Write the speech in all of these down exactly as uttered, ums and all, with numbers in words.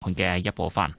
盤嘅一部分。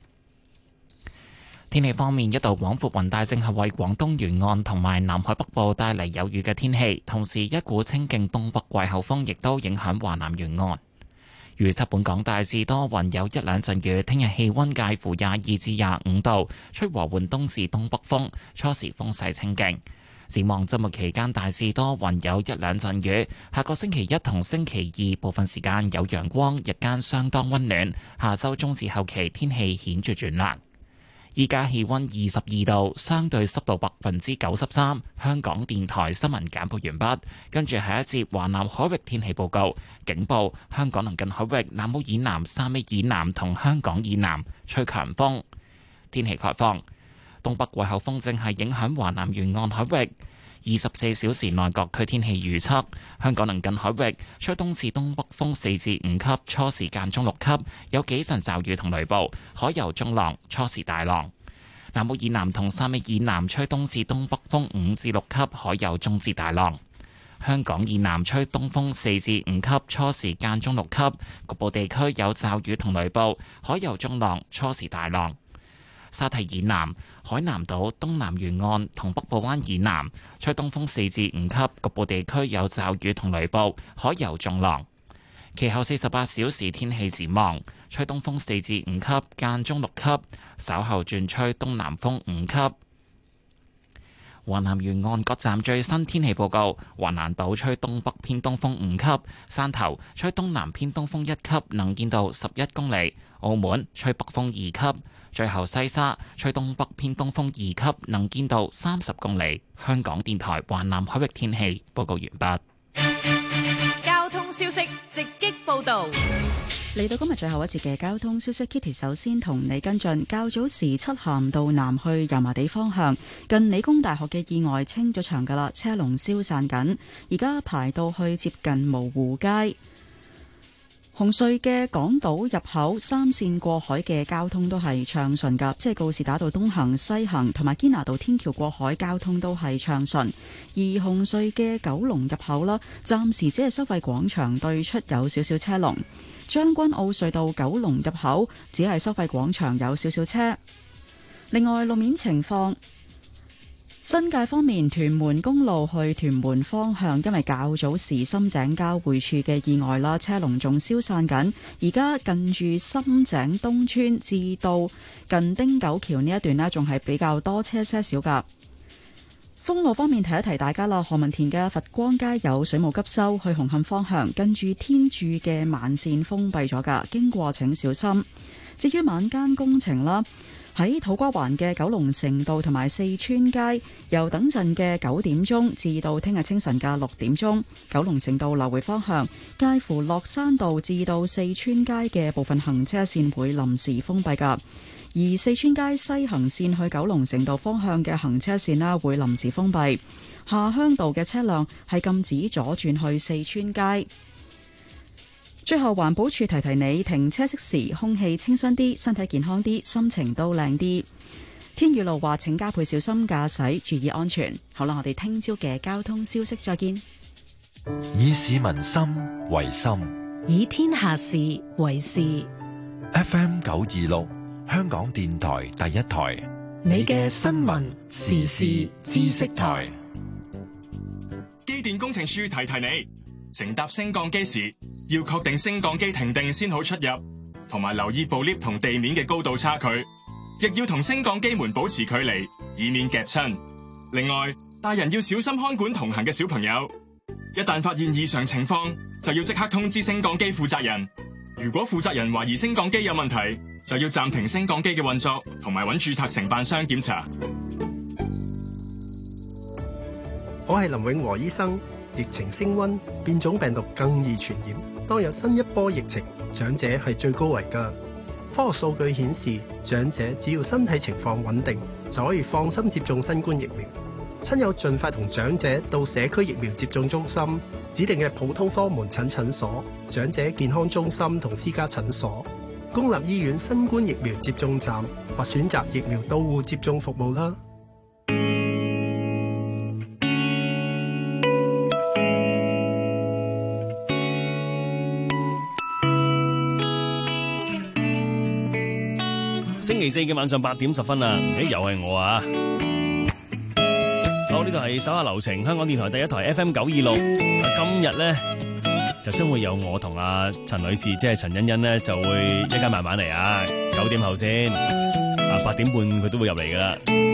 天氣方面，一道廣闊雲帶正係為廣東沿岸同埋南海北部帶嚟有雨嘅天氣，同時一股清勁東北季候風亦都影響華南沿岸。預測本港大致多雲，有一兩陣雨。聽日氣溫介乎廿二至廿五度，吹和緩東至東北風，初時風勢清勁。展望周末期間大致多雲，有一兩陣雨。下個星期一同星期二部分時間有陽光，日間相當溫暖。下周中至後期天氣顯著轉涼。依家氣溫二十二度，相對濕度百分之九十三。香港電台新聞簡報完畢，跟住係一節華南海域天氣報告。警報：香港鄰近海域南澳以南、汕尾以南同香港以南吹強風。天氣概況：東北季候風正係影響華南沿岸海域。二十四小時內各區天氣預測：香港鄰近海域吹東至東北風四至五級，初時間中六級，有幾陣驟雨同雷暴，海有中浪，初時大浪。南澳以南同汕尾以南吹東至東北風五至六級，海有中至大浪。香港以南吹東風四至五級，初時間中六級，局部地區有驟雨同雷暴，海有中浪，初時大浪。沙堤以南、海南島東南沿岸同北部灣以南吹東風四至五級，局部地區有驟雨同雷暴，海有中浪。其後四十八小時天氣展望，吹東風四至五級，間中六級，稍後轉吹東南風五級。華南沿岸各站最新天氣報告：華南島吹東北偏東風五級，汕頭吹東南偏東風一級，能見度十一公里；澳門吹北風二級，最後西沙吹東北偏東風二級，能見度三十公里。香港電台華南海域天氣報告完畢。 交通消息直擊報道。 嚟到今日最後一節嘅交通消息 ，Kitty 首先同你跟進。較早時漆咸道南去油麻地方向，近理工大學嘅意外清咗場噶啦，車龍消散緊，而家排到去接近蕪湖街。紅隧嘅港島入口三線過海嘅交通都係暢順噶，即係告士打道東行西行同埋堅拿道天橋過海交通都係暢順。而紅隧嘅九龍入口啦，暫時只係收費廣場對出有少少車龍。將軍澳隧道九龍入口只係收費廣場有少少車。另外路面情況，新界方面，屯門公路去屯門方向，因為較早時深井交匯處嘅意外啦，車龍仲消散緊。而家近住深井東村至到近汀九橋呢一段呢，仲係比較多車些少噶。封路方面，提一提大家啦，何文田嘅佛光街有水務急修，去紅磡方向跟住天柱嘅慢線封閉咗噶，經過請小心。至於晚間工程啦，喺土瓜灣嘅九龍城道同埋四川街，由等陣嘅九點鐘至到聽日清晨嘅六點鐘，九龍城道來回方向介乎落山道至到四川街嘅部分行車線會臨時封閉噶。而四川街西行線去九龍城道方向嘅行車線啦，會臨時封閉。下鄉道嘅車輛係禁止左轉去四川街。最後，環保署提提你，停車熄匙，空氣清新啲，身體健康啲，心情都靚啲。天雨路話，請加倍小心駕駛，注意安全。好啦，我哋聽朝嘅交通消息再見。 以市民心為心， 以天下事為事。 F M 九二六。香港電台第一台， 你嘅新聞時事知識台。 機電工程署提提你，乘搭升降機時要確定升降機停定先好出入，同埋留意部 lift 同地面嘅高度差距，亦要同升降機門保持距離，以免夾親。另外，大人要小心看管同行嘅小朋友，一旦發現異常情況，就要即刻通知升降機負責人。如果負責人懷疑升降機有問題，就要暫停升降機嘅運作，同埋揾註冊承辦商檢查。 我係林永和醫生。疫情升溫，變種病毒更易傳染。當有新一波疫情，長者係最高危㗎。科學數據顯示，長者只要身體情況穩定，就可以放心接種新冠疫苗。親友盡快同長者到社區疫苗接種中心、指定嘅普通科門診診所、長者健康中心同私家診所、公立醫院新冠疫苗接種站或選擇疫苗到戶接種服務啦。 星期四嘅晚上八點十分啊，誒又係我啊！好，呢度係手下留情，香港電台第一台 F M 九二六。今日咧就將會有我同阿陳女士，即係陳欣欣咧，就會一間慢慢嚟啊。九點後先，啊八點半佢都會入嚟噶啦。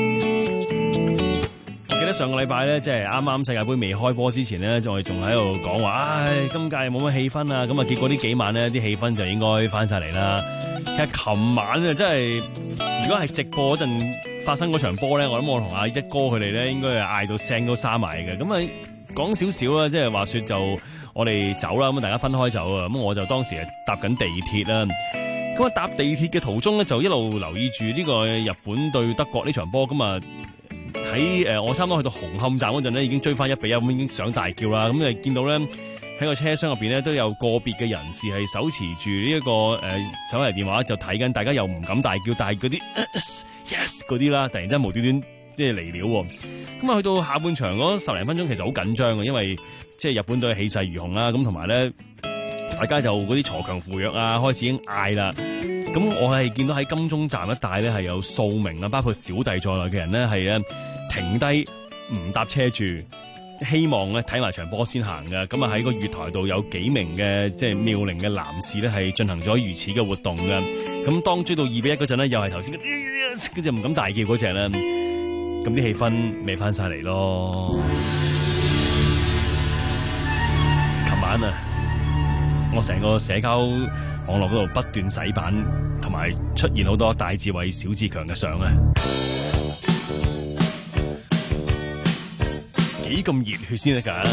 我記得上個禮拜咧，即係啱啱世界盃未開波之前咧，我哋仲喺度講話，唉，今屆冇乜氣氛啊。咁啊，結果呢幾晚咧，啲氣氛就應該翻晒嚟啦。其實琴晚啊，真係如果係直播嗰陣發生嗰場波咧，我諗我同阿一哥佢哋咧，應該係嗌到聲都沙埋嘅。咁啊，講少少啦，即係話說就我哋走啦，咁大家分開走啊。咁我就當時係搭緊地鐵啦。咁啊，搭地鐵嘅途中咧，就一路留意住呢個日本對德國呢場波。咁啊，喺誒我差唔多去到紅磡站嗰陣咧，已經追翻一比一，咁已經想大叫啦。咁你見到咧，喺個車廂入邊咧，都有個別嘅人士係手持住呢一個誒、呃、手提電話就睇緊，大家又唔敢大叫，但係嗰啲 yes 嗰啲啦，突然之間無端端即係嚟了。咁啊，去到下半場嗰十零分鐘，其實好緊張嘅，因為即係日本隊氣勢如虹啦。咁同埋咧，大家就嗰啲鋤強扶弱啊，開始已經嗌啦。咁我係見到喺金鐘站一帶咧，係有數名啊，包括小弟在內嘅人咧，係咧停低唔搭車住。希望咧睇埋場波先行嘅，咁啊喺個月台度有幾名嘅即係妙齡嘅男士咧係進行咗如此嘅活動嘅，咁當追到二比一嗰陣咧，又係頭先嗰隻唔敢大叫嗰隻咧，咁啲氣氛未翻晒嚟咯。琴晚啊，我成個社交網絡嗰度不斷洗版，同埋出現好多戴志偉、小志強嘅相啊！幾咁熱血先得㗎！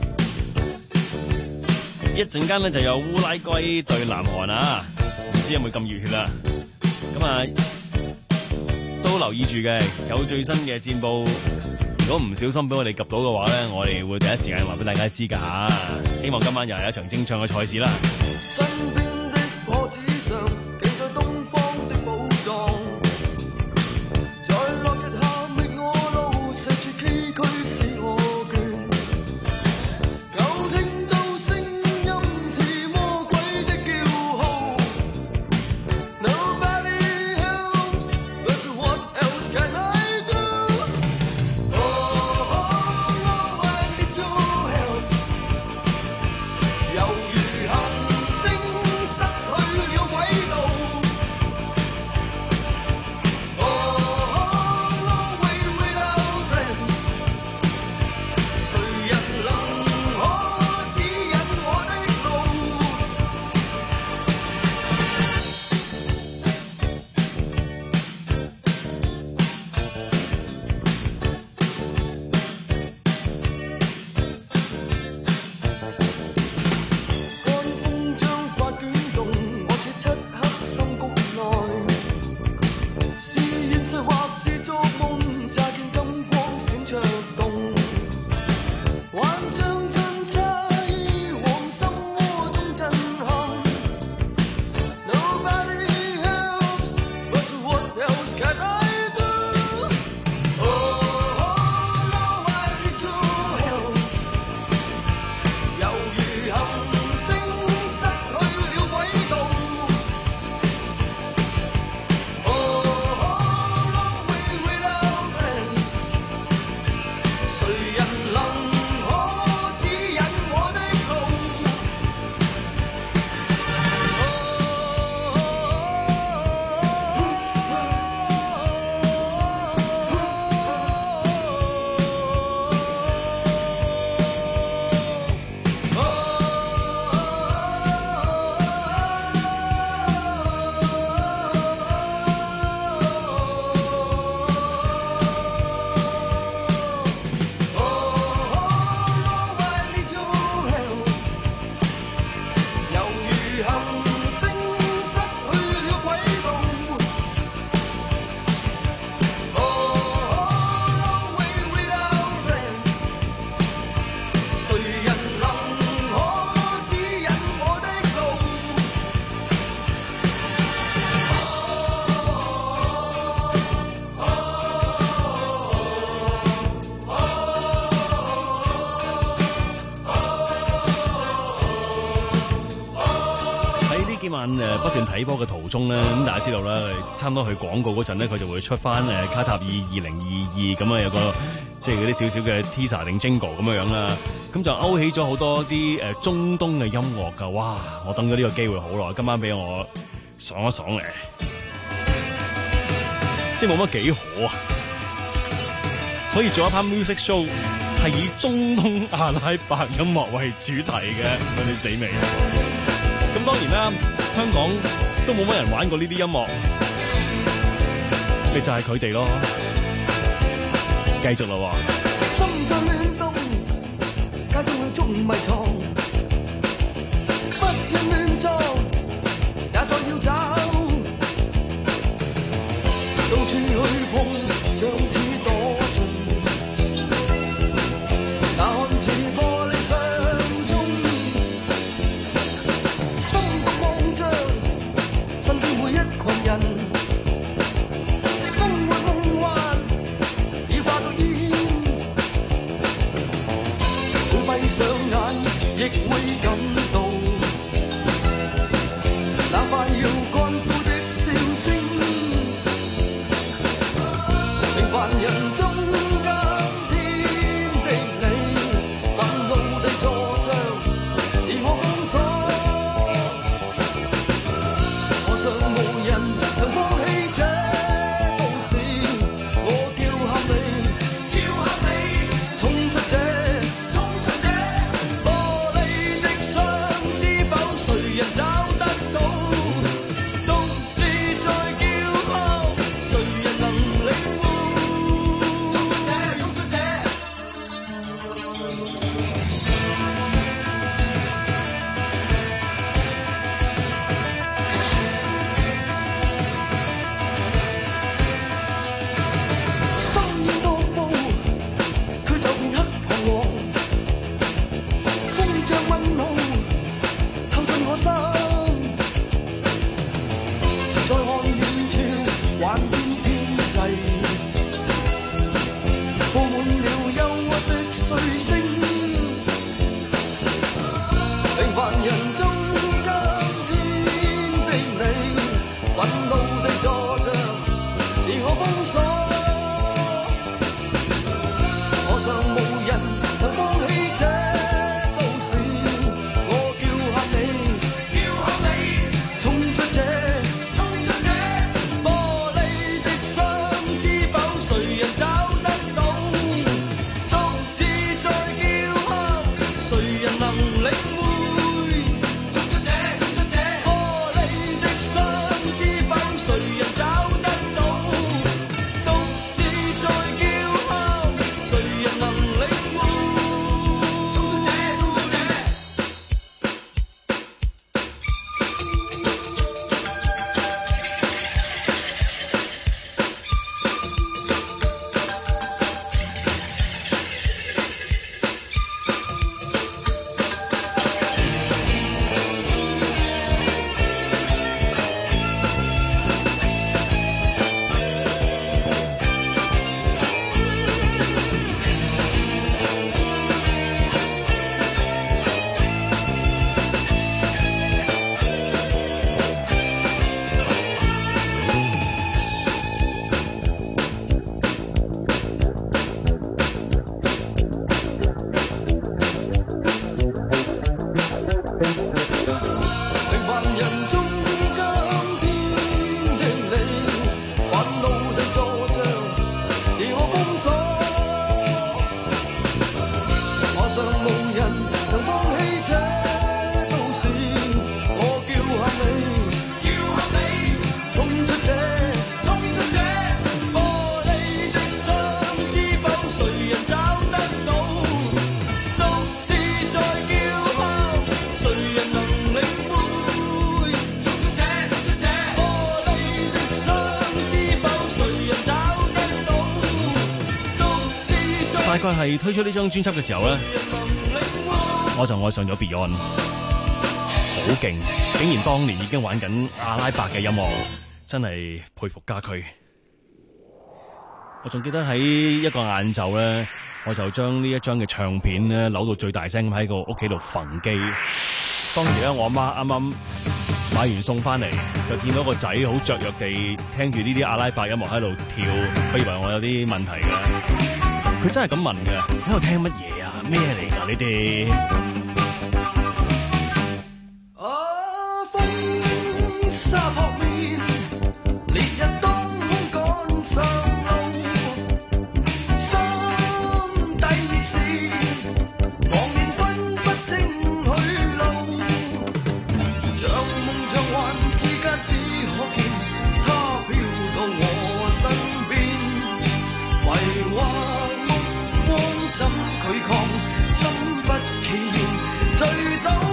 一陣間咧就有烏拉圭對南韓啊，唔知有冇咁熱血啦？咁啊都留意住嘅，有最新嘅戰報。如果唔小心俾我哋及到嘅話咧，我哋會第一時間話俾大家知㗎嚇。希望今晚又係一場精彩嘅賽事啦！ 身邊的火紙上記載東方的武裝，在落日下覓我路，四處崎嶇使我倦。有聽到聲音似魔鬼的叫號 ，Nobody else, but what else can I do? Oh, oh, I need your help. 猶如行星。 晚誒不斷睇波嘅途中咧，咁大家知道啦，差唔多去廣告嗰陣咧，佢就會出翻誒卡塔爾二零二二咁啊，有個即係嗰啲少少嘅 teaser 定 jingle 咁樣樣啦，咁就勾起咗好多啲誒中東嘅音樂㗎，哇！我等咗呢個機會好耐，今晚俾我爽一爽嚟，即係冇乜幾可啊！可以做一 part music show 係以中東阿拉伯音樂為主題嘅，你死未？咁當然啦，香港都冇乜人玩過呢啲音樂，咪就係佢哋咯。繼續啦喎！ 心在亂動，家中去捉迷藏，不願亂撞，也再要找，到處去碰，像似躲進，那看似玻璃箱中，心獨望着身邊每一群人。上眼亦會感到，那快要乾枯的笑聲，平凡人中間天的你，憤怒地坐着，自我封鎖，可想無人曾放棄這都市，我叫喊你，叫喊你，衝出這。 大概係推出呢張專輯嘅時候咧，我就愛上咗 Beyond， 好勁！竟然當年已經玩緊阿拉伯嘅音樂，真係佩服家駒。我仲記得喺一個晏晝咧，我就將呢一張嘅唱片咧扭到最大聲咁喺個屋企度焚機。當時咧，我阿媽啱啱買完餸翻嚟就見到個仔好雀躍地聽住呢啲阿拉伯音樂喺度跳，佢以為我有啲問題嘅。佢真係咁問嘅，喺度聽乜嘢啊？咩嚟㗎？你哋？ 啊，風沙撲面，烈日當空趕上路，心底熱線，茫然分不清去路，像夢像幻之間只可見他飄到我身邊，為話目光怎拒抗，心不企然醉倒。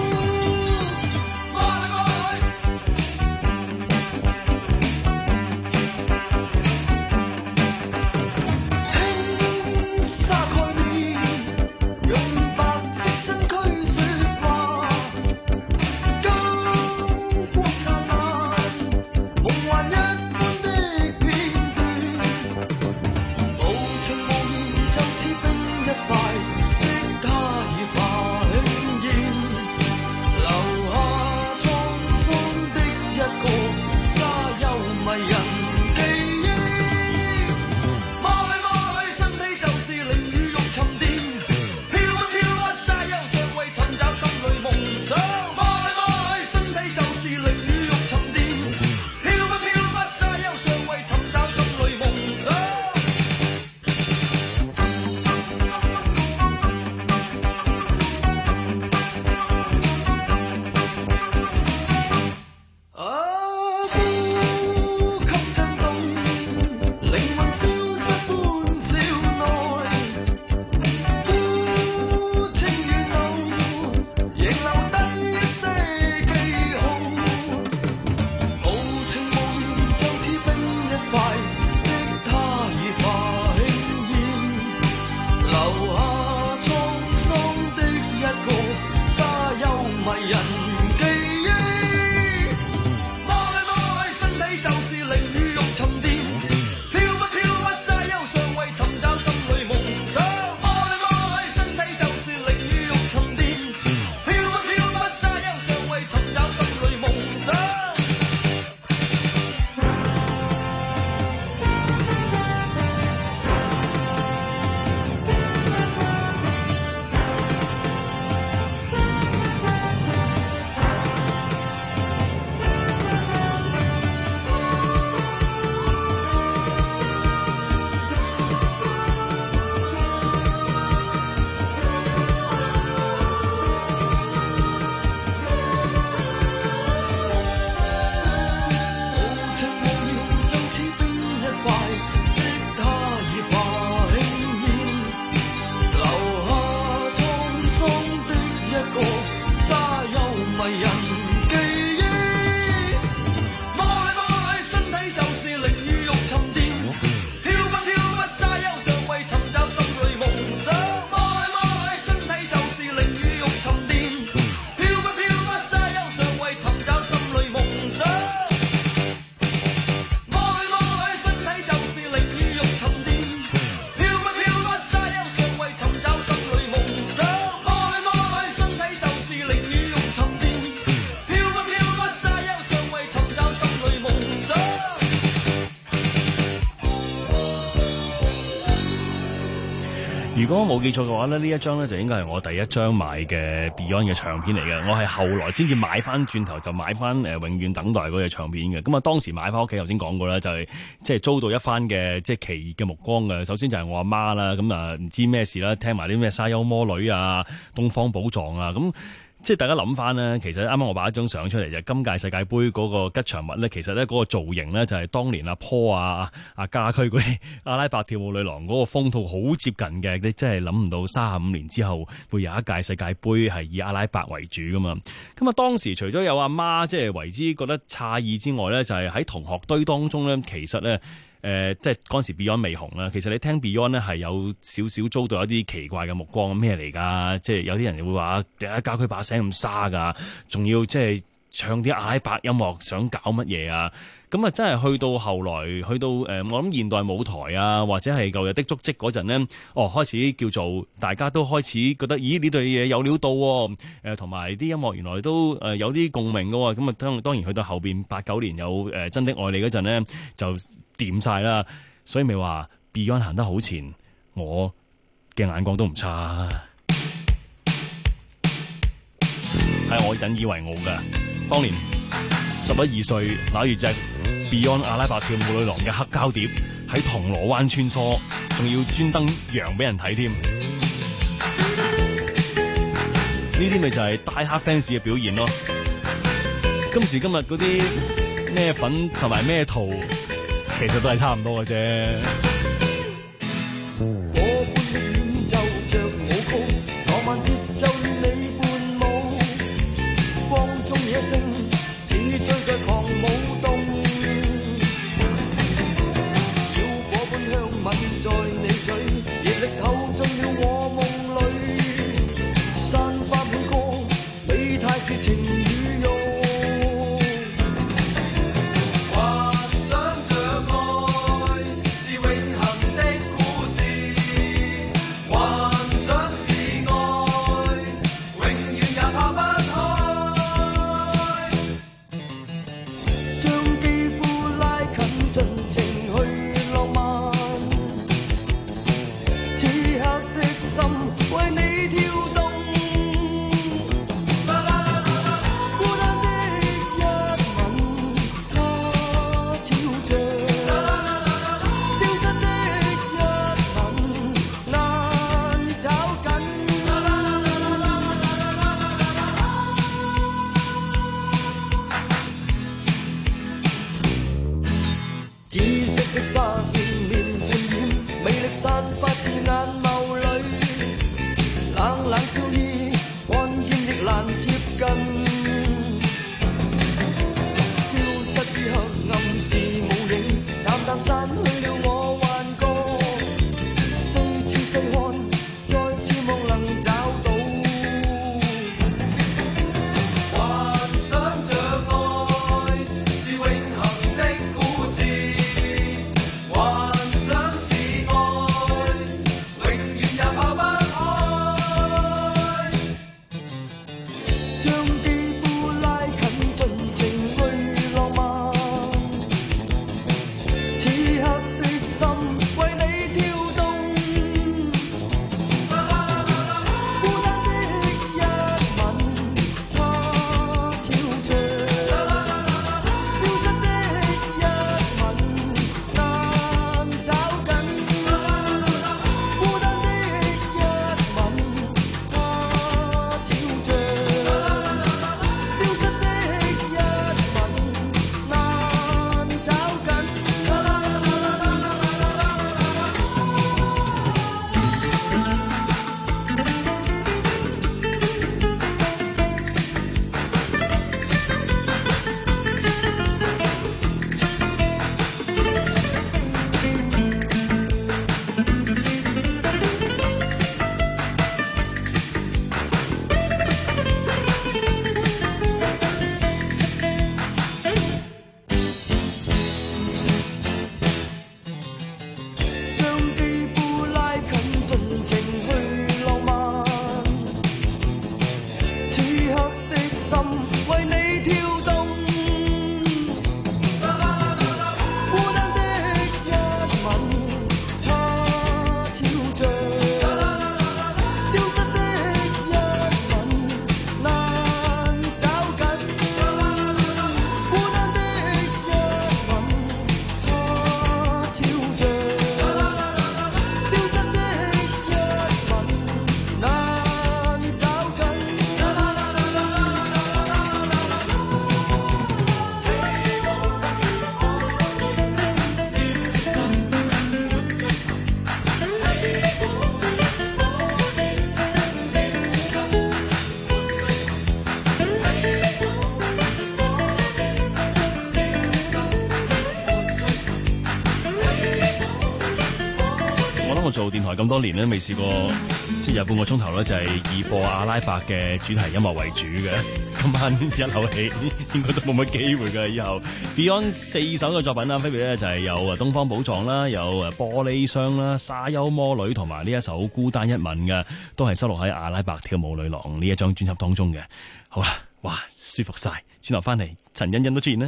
如果冇記錯嘅話咧，呢一張咧就應該係我第一張買嘅 Beyond 嘅唱片嚟嘅。我係後來先至買翻轉頭就買翻誒、呃、永遠等待嗰隻唱片嘅。咁啊當時買翻屋企，頭先講過啦，就係即係遭到一番嘅即係奇異嘅目光嘅。首先就係我阿媽啦，咁啊唔知咩事啦，聽埋啲咩沙丘魔女啊、東方寶藏啊咁。即係大家諗翻咧，其實啱啱我擺一張相出嚟就係今屆世界盃嗰個吉祥物咧，其實咧嗰個造型咧就係當年阿坡啊、阿家駒嗰啲阿拉伯跳舞女郎嗰個風套好接近嘅，你真係諗唔到三十五年之後會有一屆世界盃係以阿拉伯為主噶嘛。咁啊當時除咗有阿媽即係為之覺得詫異之外咧，就係、是、喺同學堆當中咧，其實咧。誒、呃，即係嗰陣時 Beyond 未紅啦。其實你聽 Beyond 咧係有少少遭到一啲奇怪嘅目光，咩嚟㗎？即係有啲人會話，點解家駒把聲咁沙㗎？仲要即係唱啲阿拉伯音樂想搞乜嘢啊？咁啊，真係去到後來，去到誒、呃，我諗現代舞台啊，或者係舊日的足跡嗰陣呢，哦，開始叫做大家都開始覺得，咦，呢對嘢有料到喎，誒同埋啲音樂原來都誒有啲共鳴嘅喎，咁啊當當然去到後邊八九年有誒、呃、真的愛你嗰陣呢，就掂晒啦，所以咪話 Beyond 行得好前，我嘅眼光都唔差，係我引以為傲嘅，當年十一二歲拿住隻 Beyond 阿拉伯跳舞女郎嘅黑膠碟喺銅鑼灣穿梭，仲要專登揚俾人睇添。呢啲咪就係大黑 fans 嘅表現咯。今時今日嗰啲咩粉同埋咩圖，其實都係差唔多嘅啫。 火般的演奏着舞曲，浪漫節奏與你伴舞，放縱野性，似醉在狂舞動。妖火般香吻在你嘴，熱力透進了我夢裏，散發每個美態是情與慾。 做電台咁多年咧，未試過即係有半個鐘頭咧，就係以播阿拉伯嘅主題音樂為主嘅。 今晚一口氣應該都冇乜機會㗎。以後 Beyond 四首嘅作品啦，分別咧就係有啊《東方寶藏》啦，有啊《玻璃箱》啦，《沙丘魔女》同埋呢一首《孤單一吻》嘅，都係收錄喺《阿拉伯跳舞女郎》呢一張專輯當中嘅。好啦，哇，舒服晒，轉頭翻嚟，陳欣欣都出現呢。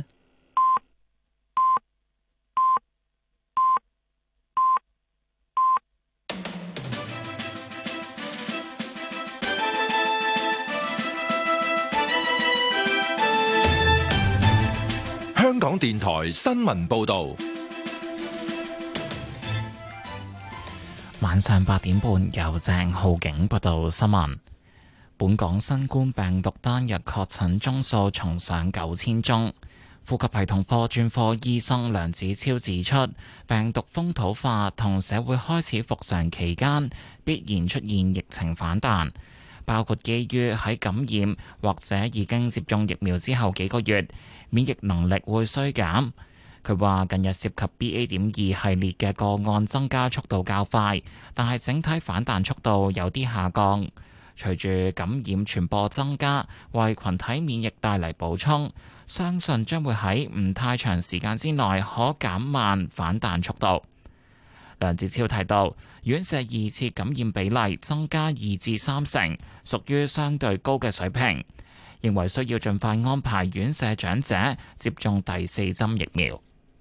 香港電台新聞報道， 晚上八點半由鄭浩景報道新聞。本港新冠病毒單日確診宗數重上九千宗。呼吸系統科專科醫生梁子超指出，病毒風土化同社會開始復常期間，必然出現疫情反彈，包括基於喺感染或者已經接種疫苗之後幾個月，免疫能力會衰減。佢話近日涉及 B A 點二系列嘅個案增加速度較快，但係整體反彈速度有啲下降。隨住感染傳播增加，為群體免疫帶嚟補充，相信將會喺唔太長時間之內可減慢反彈速度。梁子超提到，院舍二次感染比例增加二至三成，屬於相對高嘅水平，認為需要盡快安排院舍長者接種第四針疫苗。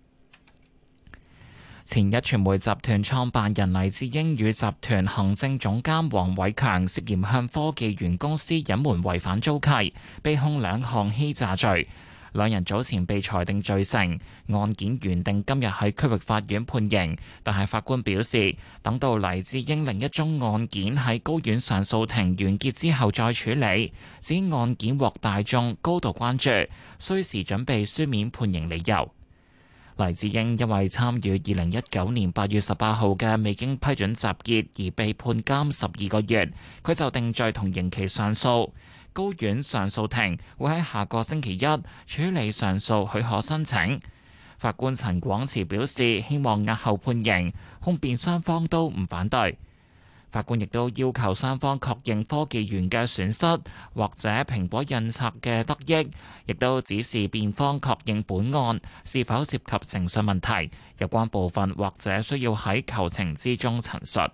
前一傳媒集團創辦人黎智英與集團行政總監黃偉強涉嫌向科技園公司隱瞞違反租契，被控兩項欺詐罪。兩人早前被裁定罪成，案件原定今日喺區域法院判刑，但係法官表示，等到黎智英另一宗案件喺高院上訴庭完結之後再處理，指案件獲大眾高度關注，需時準備書面判刑理由。黎智英因為參與二零一九年八月十八號嘅未經批准集結而被判監十二個月，佢就定罪同刑期上訴。高院上訴庭會喺下個星期一處理上訴許可申請。法官陳廣慈表示希望押後判刑，控辯雙方都唔反對。法官亦都要求雙方確認科技園嘅損失或者蘋果印刷嘅得益，亦都指示辯方確認本案是否涉及誠信問題，有關部分或者需要喺求情之中陳述。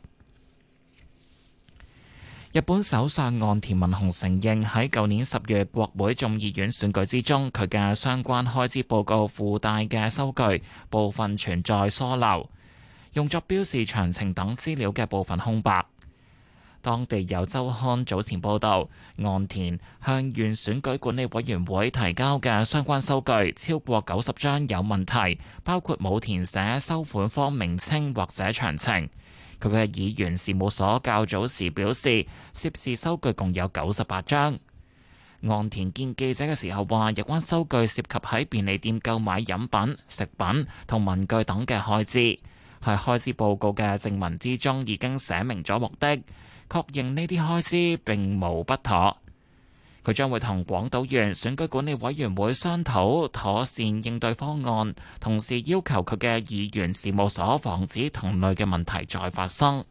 日本首相岸田文雄承認喺舊年十月國會眾議院選舉之中，佢嘅相關開支報告附帶嘅收據部分存在疏漏，用作標示詳情等資料嘅部分空白。當地有週刊早前報道，岸田向縣選舉管理委員會提交嘅相關收據超過九十張有問題，包括冇填寫收款方名稱或者詳情。佢嘅議員事務所較早時表示，涉事收據共有九十八張。岸田見記者嘅時候話，有關收據涉及喺便利店購買飲品、食品同文具等嘅開支，喺開支報告嘅正文之中已經寫明咗目的，確認呢啲開支並無不妥。佢將會同廣島縣選舉管理委員會商討妥善應對方案，同時要求佢嘅議員事務所防止同類嘅問題再發生。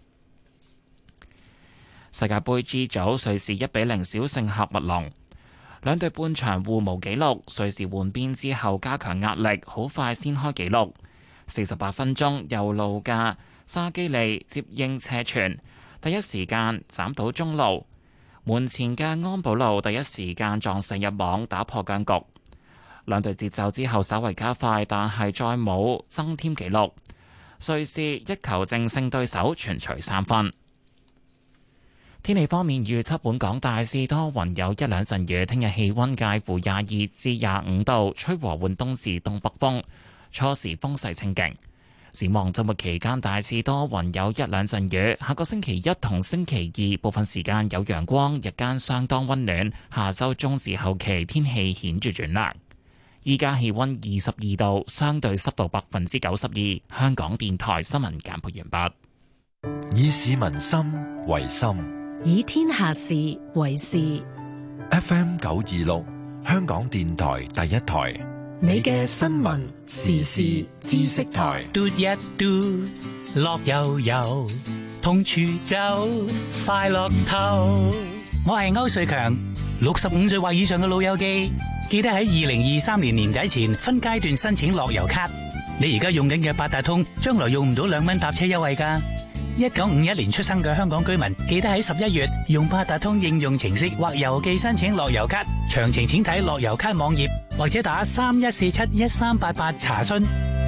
世界盃 G 組瑞士一比零小勝喀麥隆，兩隊半場互無紀錄，瑞士換邊之後加強壓力，好快先開紀錄。四十八分鐘，右路嘅沙基利接應斜傳，第一時間斬到中路。門前嘅安保路第一時間撞射入網，打破僵局。兩隊節奏之後稍為加快，但係再冇增添紀錄。瑞士一球淨勝對手，全取三分。天氣方面預測，本港大致多雲，有一兩陣雨。聽日氣溫介乎廿二至廿五度，吹和緩東至東北風，初時風勢清勁。展望週末期間大致多雲，有一兩陣雨。下個星期一同星期二部分時間有陽光，日間相當溫暖。下週中至後期天氣顯著轉涼。依家氣溫二十二度，相對濕度百分之九十二。香港電台新聞簡報完畢。 以市民心為心， 以天下事為事。 F M 九二六，香港電台第一台。 你嘅新聞時事知識台， 嘟一嘟，樂悠悠，同處走，快樂透。我係歐瑞強， 六十五歲或以上嘅老友記，記得喺二零二三年年底前分階段申請樂悠卡。你而家用緊嘅八達通，將來用唔到兩蚊搭車優惠㗎。一九五一年出生嘅香港居民，記得喺十一月用八達通應用程式或郵寄申請樂悠卡。詳情請睇樂悠卡網頁或者打三一四七一三八八查詢。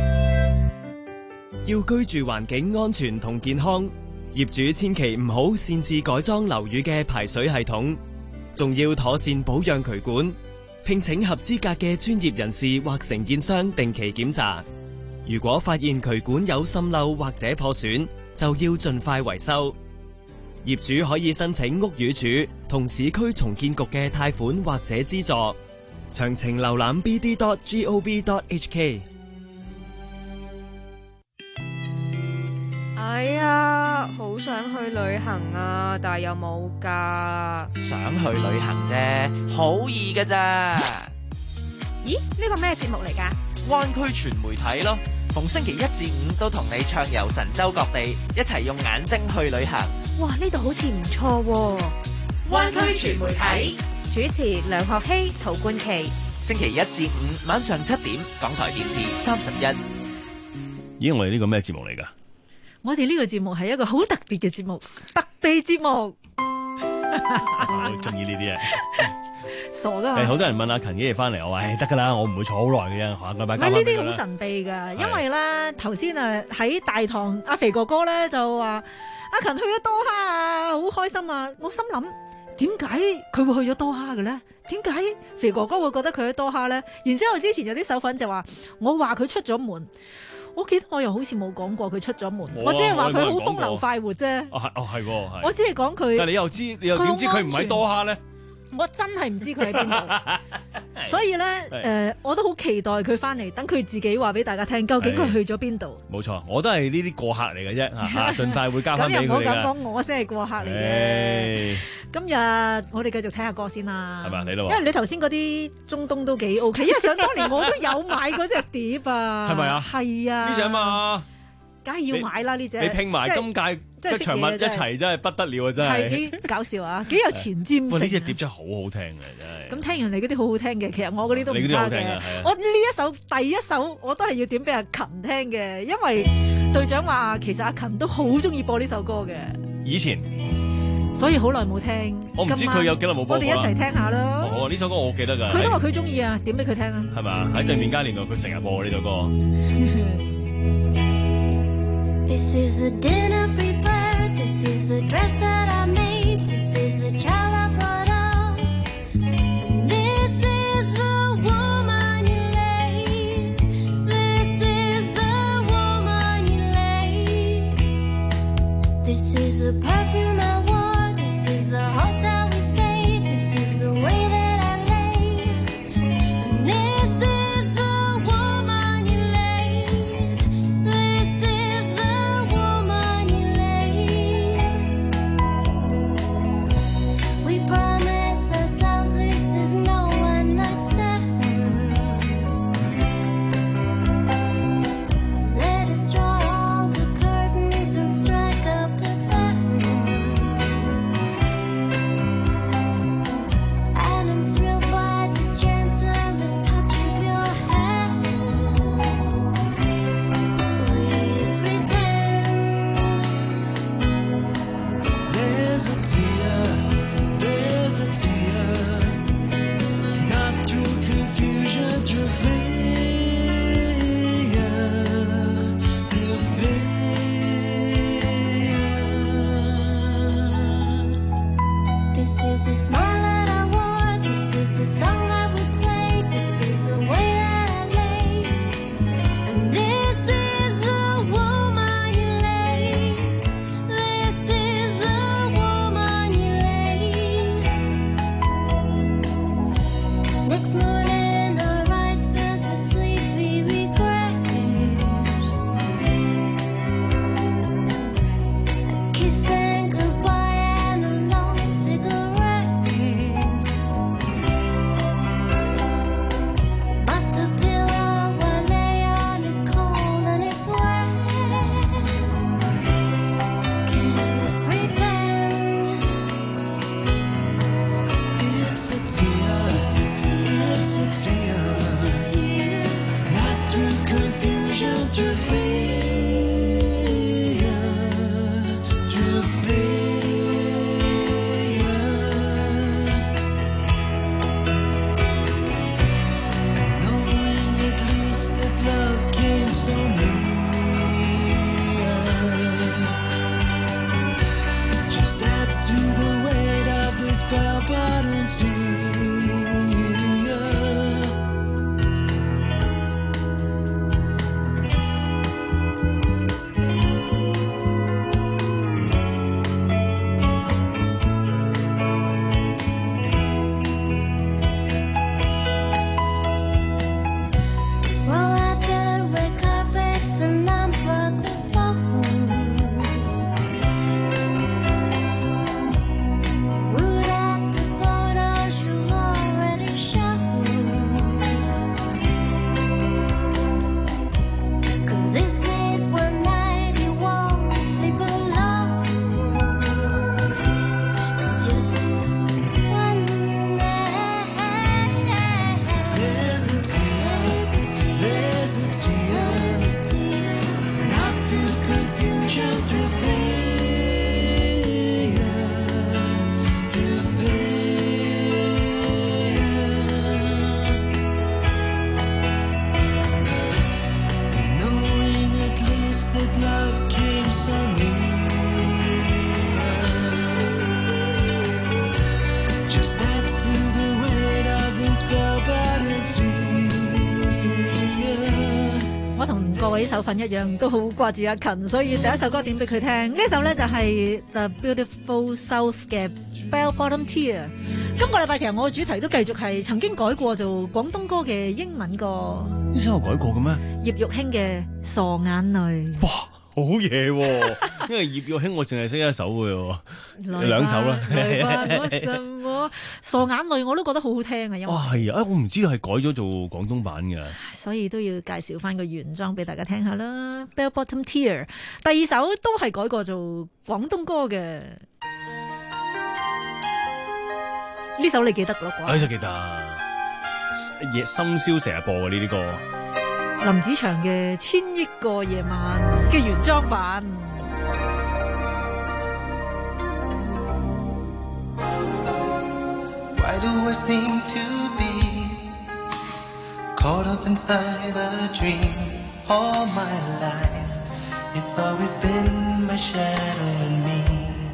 要居住環境安全同健康，業主千祈唔好擅自改裝樓宇嘅排水系統，仲要妥善保養渠管，聘請合資格嘅專業人士或承建商定期檢查。如果發現渠管有滲漏或者破損，就要盡快維修。業主可以申請屋宇署同市區重建局嘅貸款或者資助。詳情瀏覽 b d dot gov dot h k。 哎呀，好想去旅行啊，但係又冇假。 想去旅行啫，好易㗎咋。 咦？呢個咩節目嚟㗎？ 灣區全媒體咯，逢星期一至五都同你暢遊神州各地，一齊用眼睛去旅行。 哇，呢度好似唔錯喎。灣區全媒體主持梁學希、陶冠琪。 星期一至五晚上七點，港台電視三十一。 咦，我哋呢個咩節目嚟㗎？ 我哋呢個節目係一個好特別嘅節目，特備節目。 我中意呢啲啊！ 傻噶！ 係好多人問阿勤幾時翻嚟，我話誒得噶啦，我唔會坐好耐嘅啫，下個禮拜交翻俾佢啦。 呢啲好神秘噶，因為咧頭先啊喺大堂，阿肥哥哥咧就話阿勤去咗多哈啊，好開心啊！我心諗點解佢會去咗多哈嘅咧？點解肥哥哥會覺得佢去多哈咧？然之後之前有啲手粉就話我話佢出咗門。我記得我又好似冇講過佢出咗門，我只係話佢好風流快活啫。 哦係哦係喎， 我只係講佢。 但係你又知，你又點知佢唔喺多哈咧？ 我真係唔知佢喺邊度，所以咧誒、呃，我都好期待佢翻嚟，等佢自己話俾大家聽，究竟佢去咗邊度？冇錯，我都係呢啲過客嚟嘅啫嚇，盡快會交翻俾佢㗎。咁又唔好咁講， 我先係過客嚟嘅。今日我哋繼續聽下歌先啦，係咪？你咯，因為你頭先嗰啲中東都幾 OK，因為想當年我都有買嗰隻碟啊， 係咪啊？ 係啊， 呢隻嘛， 梗係要買啦呢隻。你拼埋今屆吉祥物一齊真係不得了啊！真係係幾搞笑啊，幾有前瞻性。 呢隻碟真係好好聽嘅，真係。 咁聽完你嗰啲好好聽嘅，其實我嗰啲都唔差嘅。我呢一首第一首我都係要點俾阿勤聽嘅，因為隊長話其實阿勤都好中意播呢首歌嘅。 以前。 所以好耐冇聽， 我唔知佢有幾耐冇播過啦。 我哋一齊聽下咯。 哦，呢首歌我好記得㗎。 佢都話佢中意啊，點俾佢聽啊？ 係咪？喺對面街年代佢成日播呢首歌。 This is the dinner prepared. This is the dress that I made. This is the child I brought up. This is the woman you lay. This is the woman you lay. This is the perfume I wore. This is the hotel we stayed. This is the way that I lay. This is the woman you lay. This is the woman 各位手份一樣，都好掛住阿勤，所以第一首歌點俾佢聽。呢首咧就係 The Beautiful South 嘅 Bell Bottom Tear。今個禮拜其實我嘅主題都繼續係曾經改過做廣東歌嘅英文歌。 呢首有改過嘅咩？ 葉玉卿嘅傻眼淚。 哇，好嘢喎！因為葉玉卿我淨係識一首嘅喎，兩首啦。 來吧我什麼傻眼淚我都覺得好好聽啊，因為哇係啊，我唔知道係改咗做廣東版嘅， 所以都要介紹翻個原裝俾大家聽下啦。Bell Bottom Tear， 第二首都係改過做廣東歌嘅。呢首你記得嗰個？ 呢首記得，夜深宵成日播嘅呢啲歌。 林子祥嘅《千億個夜晚》嘅原裝版。 Why do I seem to be caught up inside a dream all my life? It's always been my shadow and me.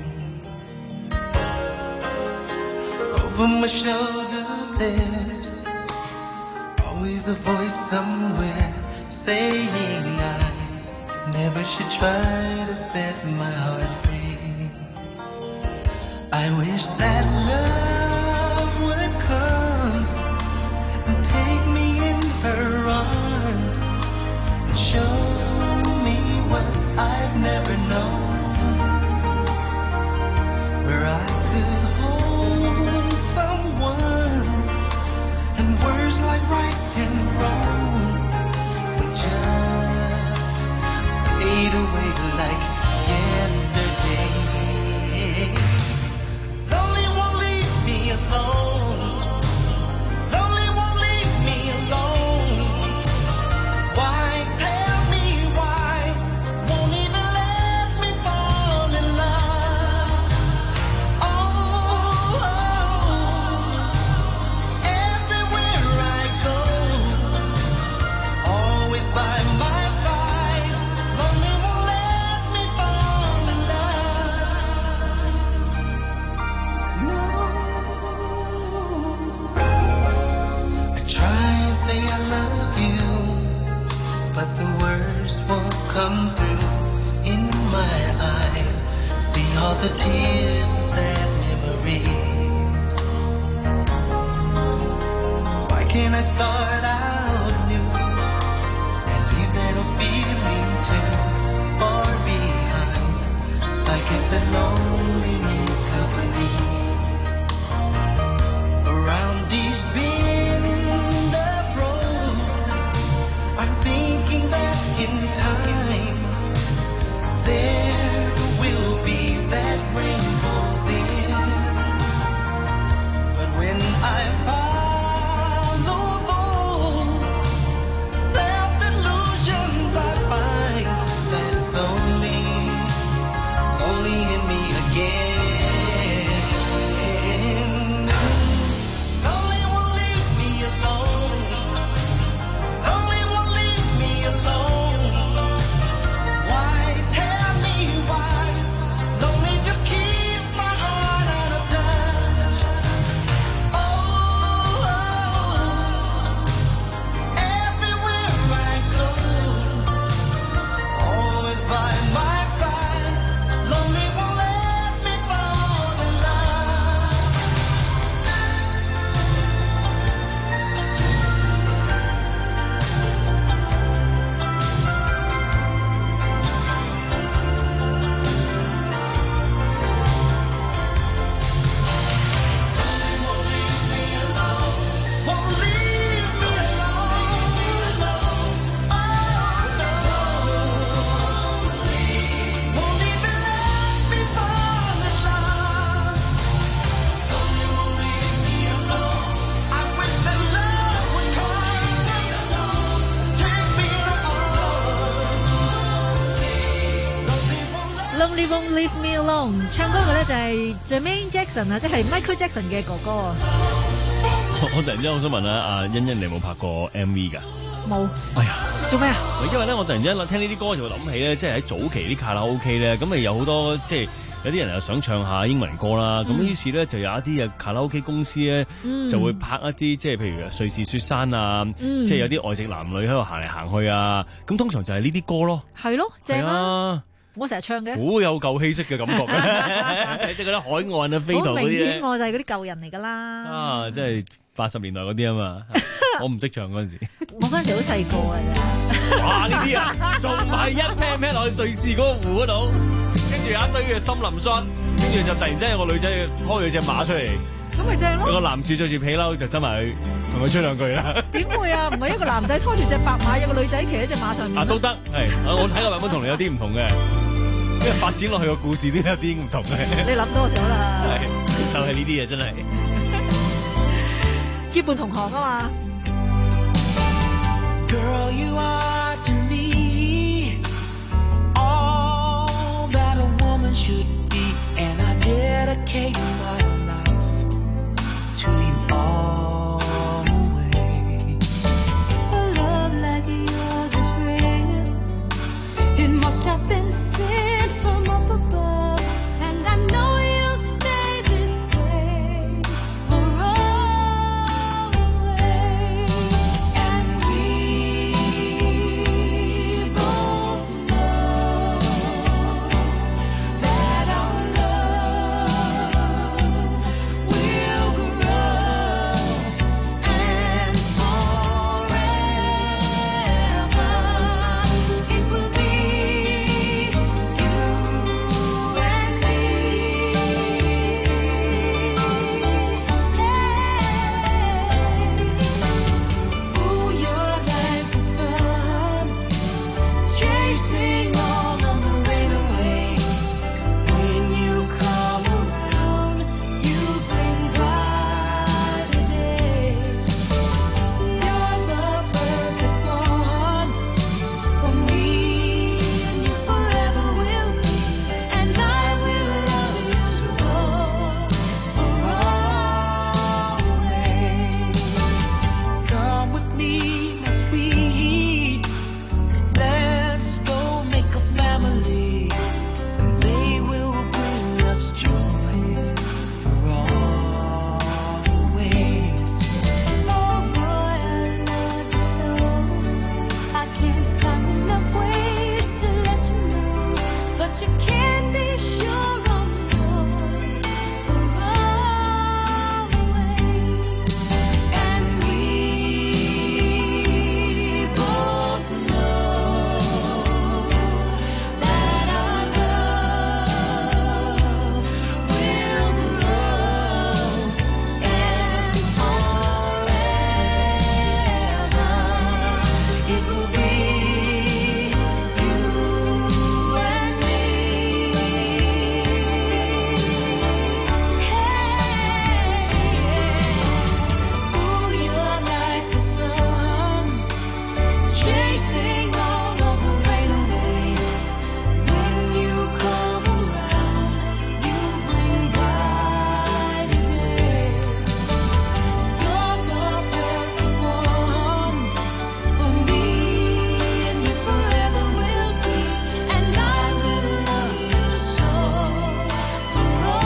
Over my shoulder there's always a voice somewhere saying I never should try to set my heart free. I wish that love would come and take me in her arms and show me what I've never known, where I could hold someone and words like right and wrong would just fade away like yesterday. Lonely won't leave me alone. Lonely won't leave me alone. Why tell me why? Won't even let me fall in love. Oh, oh, everywhere I go, always by my side. Lonely won't let me fall in love. No. I try and say I love you, but the words won't come through in my eyes. See all the tears and sad memories. Why can't I start out new and leave that old feeling too far behind? I guess that lonely means company. Around these bend of road, I'm thinking that in time there will be that rainbow's end. But when I follow those self-illusions I find that it's only, only in me again. Lonely won't leave me alone. Lonely won't leave me alone. Why tell me why? Lonely just keeps my heart out of touch. Oh, everywhere I go, always by my side. Lonely won't let me fall in love. Won't leave me alone. Oh, no. Won't even let me fall in love. Lonely won't leave me alone. I wish that love would come. Take me alone. Lonely Won't Leave Me Alone， 唱歌嘅咧就係 Jermaine Jackson 啊，即係 Michael Jackson 嘅哥哥啊。 我突然之間好想問下阿欣欣，你有冇拍過 M V 㗎？ 冇。 哎呀， 做咩啊？ 因為咧，我突然之間聽呢啲歌就會諗起咧，即係喺早期啲卡拉 OK 咧，咁咪有好多即係有啲人又想唱下英文歌啦，咁、嗯、於是咧就有一啲嘅卡拉 OK 公司咧、嗯、就會拍一啲即係譬如瑞士雪山啊，嗯、即係有啲外籍男女喺度行嚟行去啊，咁通常就係呢啲歌咯。 係咯，正啊！我成日唱嘅， 好有舊氣息嘅感覺嘅，即係嗰啲海岸啊飛圖嗰啲。好明顯我就係嗰啲舊人嚟㗎啦。 啊，即係八十年代嗰啲啊嘛，我唔識唱嗰陣時。 我嗰陣時好細個㗎咋。 哇！呢啲啊，仲係一 pat pat 落去瑞士嗰個湖嗰度，跟住有一堆嘅森林霜，跟住就突然之間有個女仔拖住隻馬出嚟。 咁咪正咯！ 有個男士着住皮褸就執埋去同佢吹兩句啦。點會啊？唔係一個男仔拖住隻白馬，有個女仔騎喺隻馬上面。 啊，都得係，我睇個版本同你有啲唔同嘅，因為發展落去個故事都有啲唔同嘅。 你諗多咗啦。 係，就係呢啲嘢真係。 結伴同行啊嘛。 Girl, you are to me all that a woman should be, and I dedicate my to you always. A love like yours is rare. It must have been sent from up above, and I know you'll stay this way for always. And we both know that our love will grow and forever it will be you and me. Ooh, you're like the sun, chasing all of the rain away. When you come around, you bring brighter days. You're the perfect one for me, and you forever will be, and I will love you so for always. Come with me, my sweet. Let's go make a family, and they will bring us joy for always. Oh boy, I love you so. I can't find enough ways to let you know, but you can be sure I'm yours for always. And we both know That our love will grow and forever it will be you and me. Ooh, you're like the sun, chasing all of the rain away. When you come around, you bring brighter days. You're the perfect one for me, and you forever will be, and I will love you so for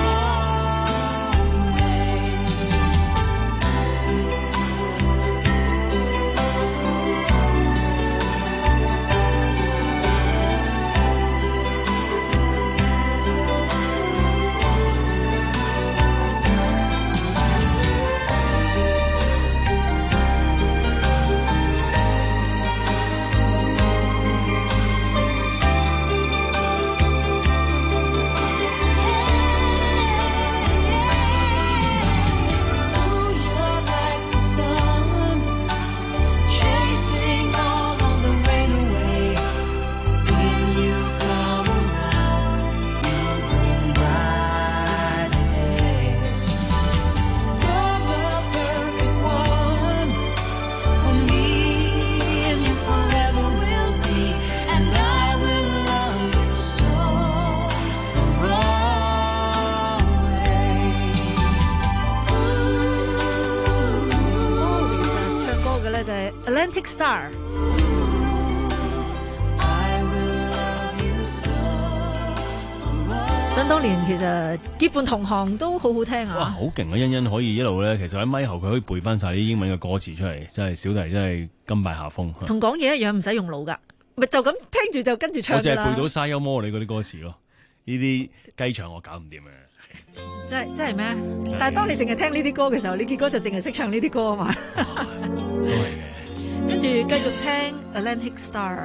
Ooh, you're like the sun, chasing all of the rain away. When you come around, you bring brighter days. You're the perfect one for me, and you forever will be, and I will love you so for always. 唱歌嘅咧就係 Atlantic Star。 I will love you so for always. 上想當年其實結伴同行都好好聽哇， 啊！ 好勁啊！欣欣可以一路咧，其實喺咪後佢可以背翻晒啲英文嘅歌詞出嚟，真係小弟真係甘拜下風。 同講嘢一樣，唔使用腦噶，咪就咁聽住就跟住唱我淨係㗎啦。 背到沙丘魔你嗰啲歌詞咯，呢啲雞場我搞唔掂嘅。 真係真係咩？但係當你淨係聽呢啲歌嘅時候，你結果就淨係識唱呢啲歌啊嘛。 都係嘅。 跟住繼續聽 Atlantic Star。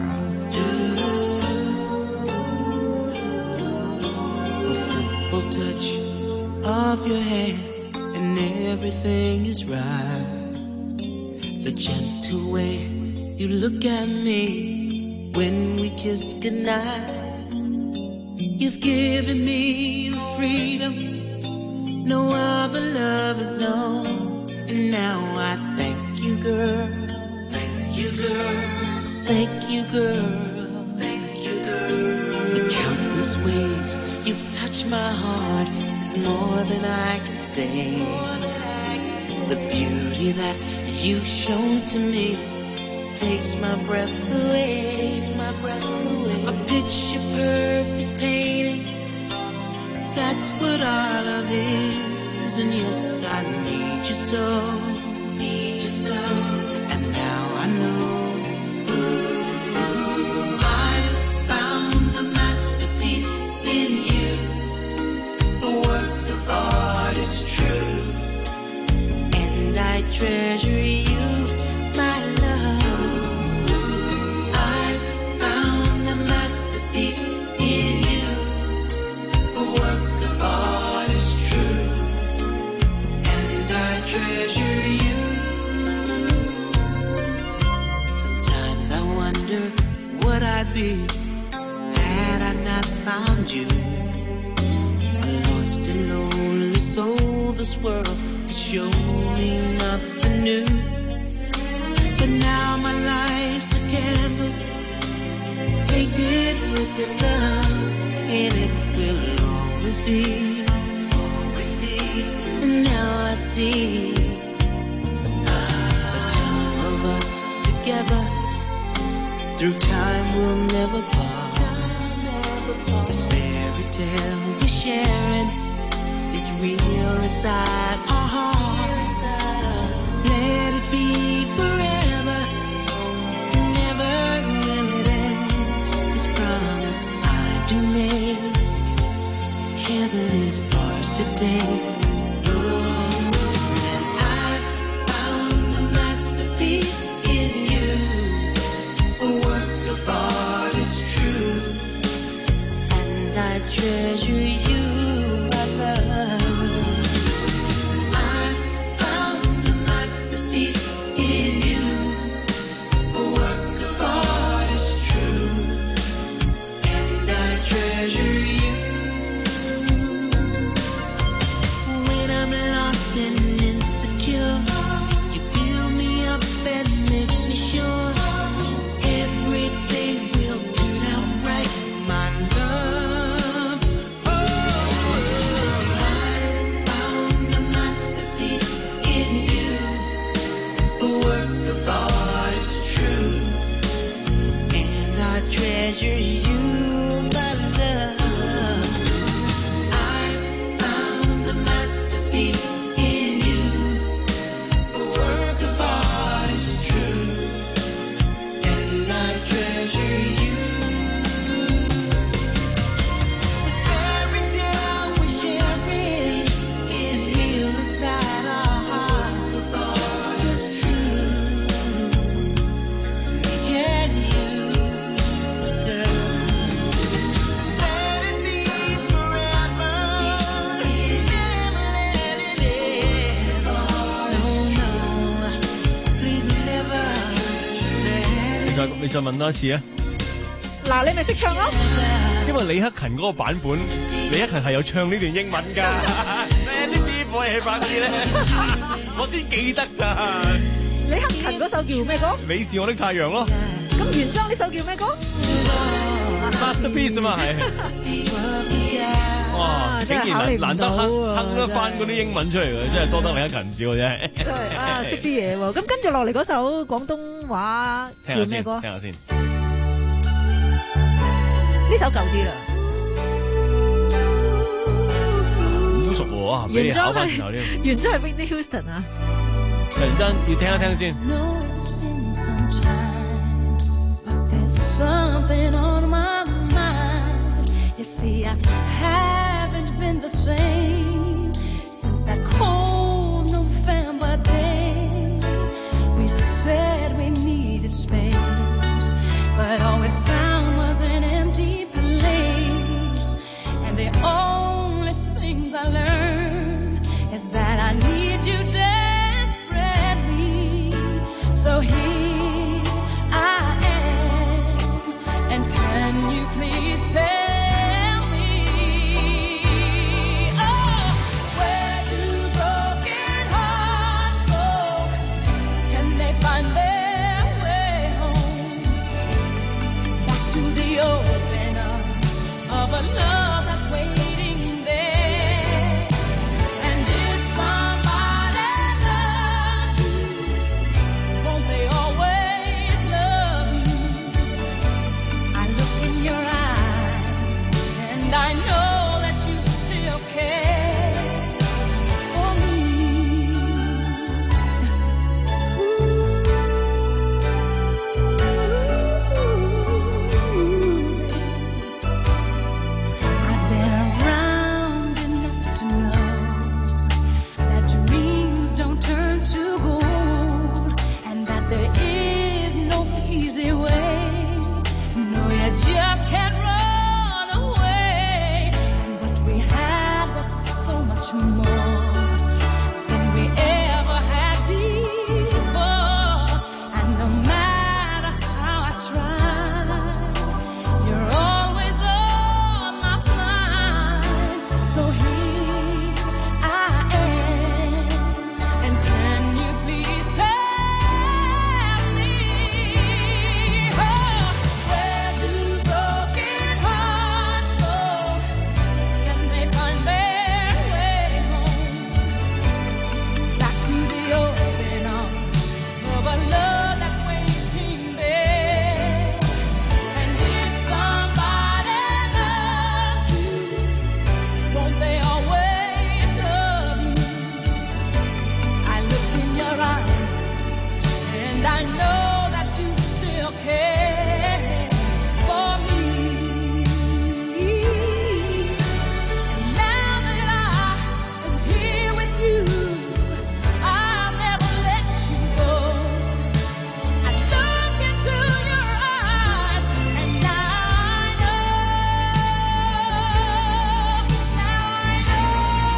Simple touch of your hand and everything is right. The gentle way you look at me when we kiss goodnight. You've given me the freedom no other love has known. And now I thank you, girl. Thank you, girl. Thank you, girl. Thank you, girl. The countless ways you've touched my heart is more than I can say. The beauty that you've shown to me takes my breath away. Takes my breath away. A picture perfect painting. That's what our love is. And yes, I need you so. Need you so. And now I know. I found a masterpiece in you. The work of art is true. And I treasure you, my love. I found a masterpiece in you. The work of art is true. And I treasure you. Sometimes I wonder what I'd be had I not found you. A lost and lonely soul, this world could show me nothing new. But now my life's a canvas painted with your love, and it will always be, always be. And now I see the two of us together. Through time we'll never part. This fairy tale we're sharing is real inside our hearts. Let it be forever, never will it end. This promise I do make. Heaven is ours today. And I found a masterpiece in you. A work of art is true. And I treasure you, my love. I found a masterpiece in you. A work of art is true. And I treasure you. When I'm lost and insecure, you build me up and make me sure everything will turn out right, my love. Oh, I found a masterpiece in you. The work of art is true. And I treasure you, my love. I found a masterpiece in you. The work of art is true. And I treasure you. This fairy tale we're sharing is real inside our hearts. Just us two, me and you, girl. Let it be forever. Never let it end. No, no, please never let 你再你再問多一次啊！ 嗱，你咪識唱咯。 因為李克勤嗰個版本，李克勤係有唱呢段英文㗎。咩呢啲火氣版嗰啲咧，我先記得咋。 李克勤嗰首叫咩歌？ 你是我的太陽咯咁原裝呢首叫咩歌？ ，Masterpiece 啊嘛係。哇！竟然難難得哼哼得翻嗰啲英文出嚟嘅，真係多得李克勤唔少嘅啫。 真係啊，識啲嘢喎！咁跟住落嚟嗰首廣東話聽下先， 叫咩歌？ 聽下先。 呢首舊啲啦。 喎，哇！俾你考翻轉頭添。 原裝係 Whitney Houston 啊！ 突然間要聽一聽先。 Something on my mind. You see, I haven't been the same since that cold November day. We said we needed space, but all we found was an empty place. And the only things I learned is that I need you desperately. So here can you please tell me, oh, where do broken hearts go? Can they find their way home? Back to the open arms of a love that's waiting there. And if somebody loves you, won't they always love you? Your eyes, and I know that you still care for me. Ooh. I've been around enough to know that dreams don't turn to gold, and that there is no easy way. No, you just can't run away. And what we had was so much more than we ever had before. And no matter how I try, you're always on my mind. So here I am, and can you please tell me, oh, where do broken hearts go? Can they find their way home? Back to the open arms of a love that's waiting there. And if somebody loves you, won't they always love you? I look in your eyes, and I know that you still care for me. And now that I am here with you, I'll never let you go. I look into your eyes, and now I know, now I know.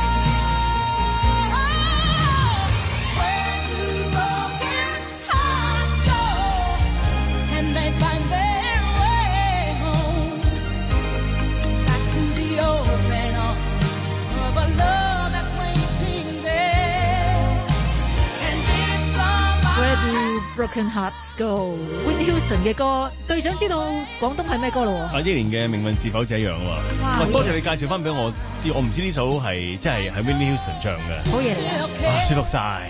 Where do broken hearts go? Can they find their way home? Back to the open arms of a love that's waiting there. And if somebody Where do broken hearts go? Whitney Houston 嘅歌，隊長知道廣東係咩歌咯喎？ 啊！呢年嘅命運是否這樣喎？ 哇哇！多謝你介紹翻俾我知，我唔知呢首係即係係 Whitney Houston 唱嘅。 好嘢嚟啊！ 哇！舒服晒，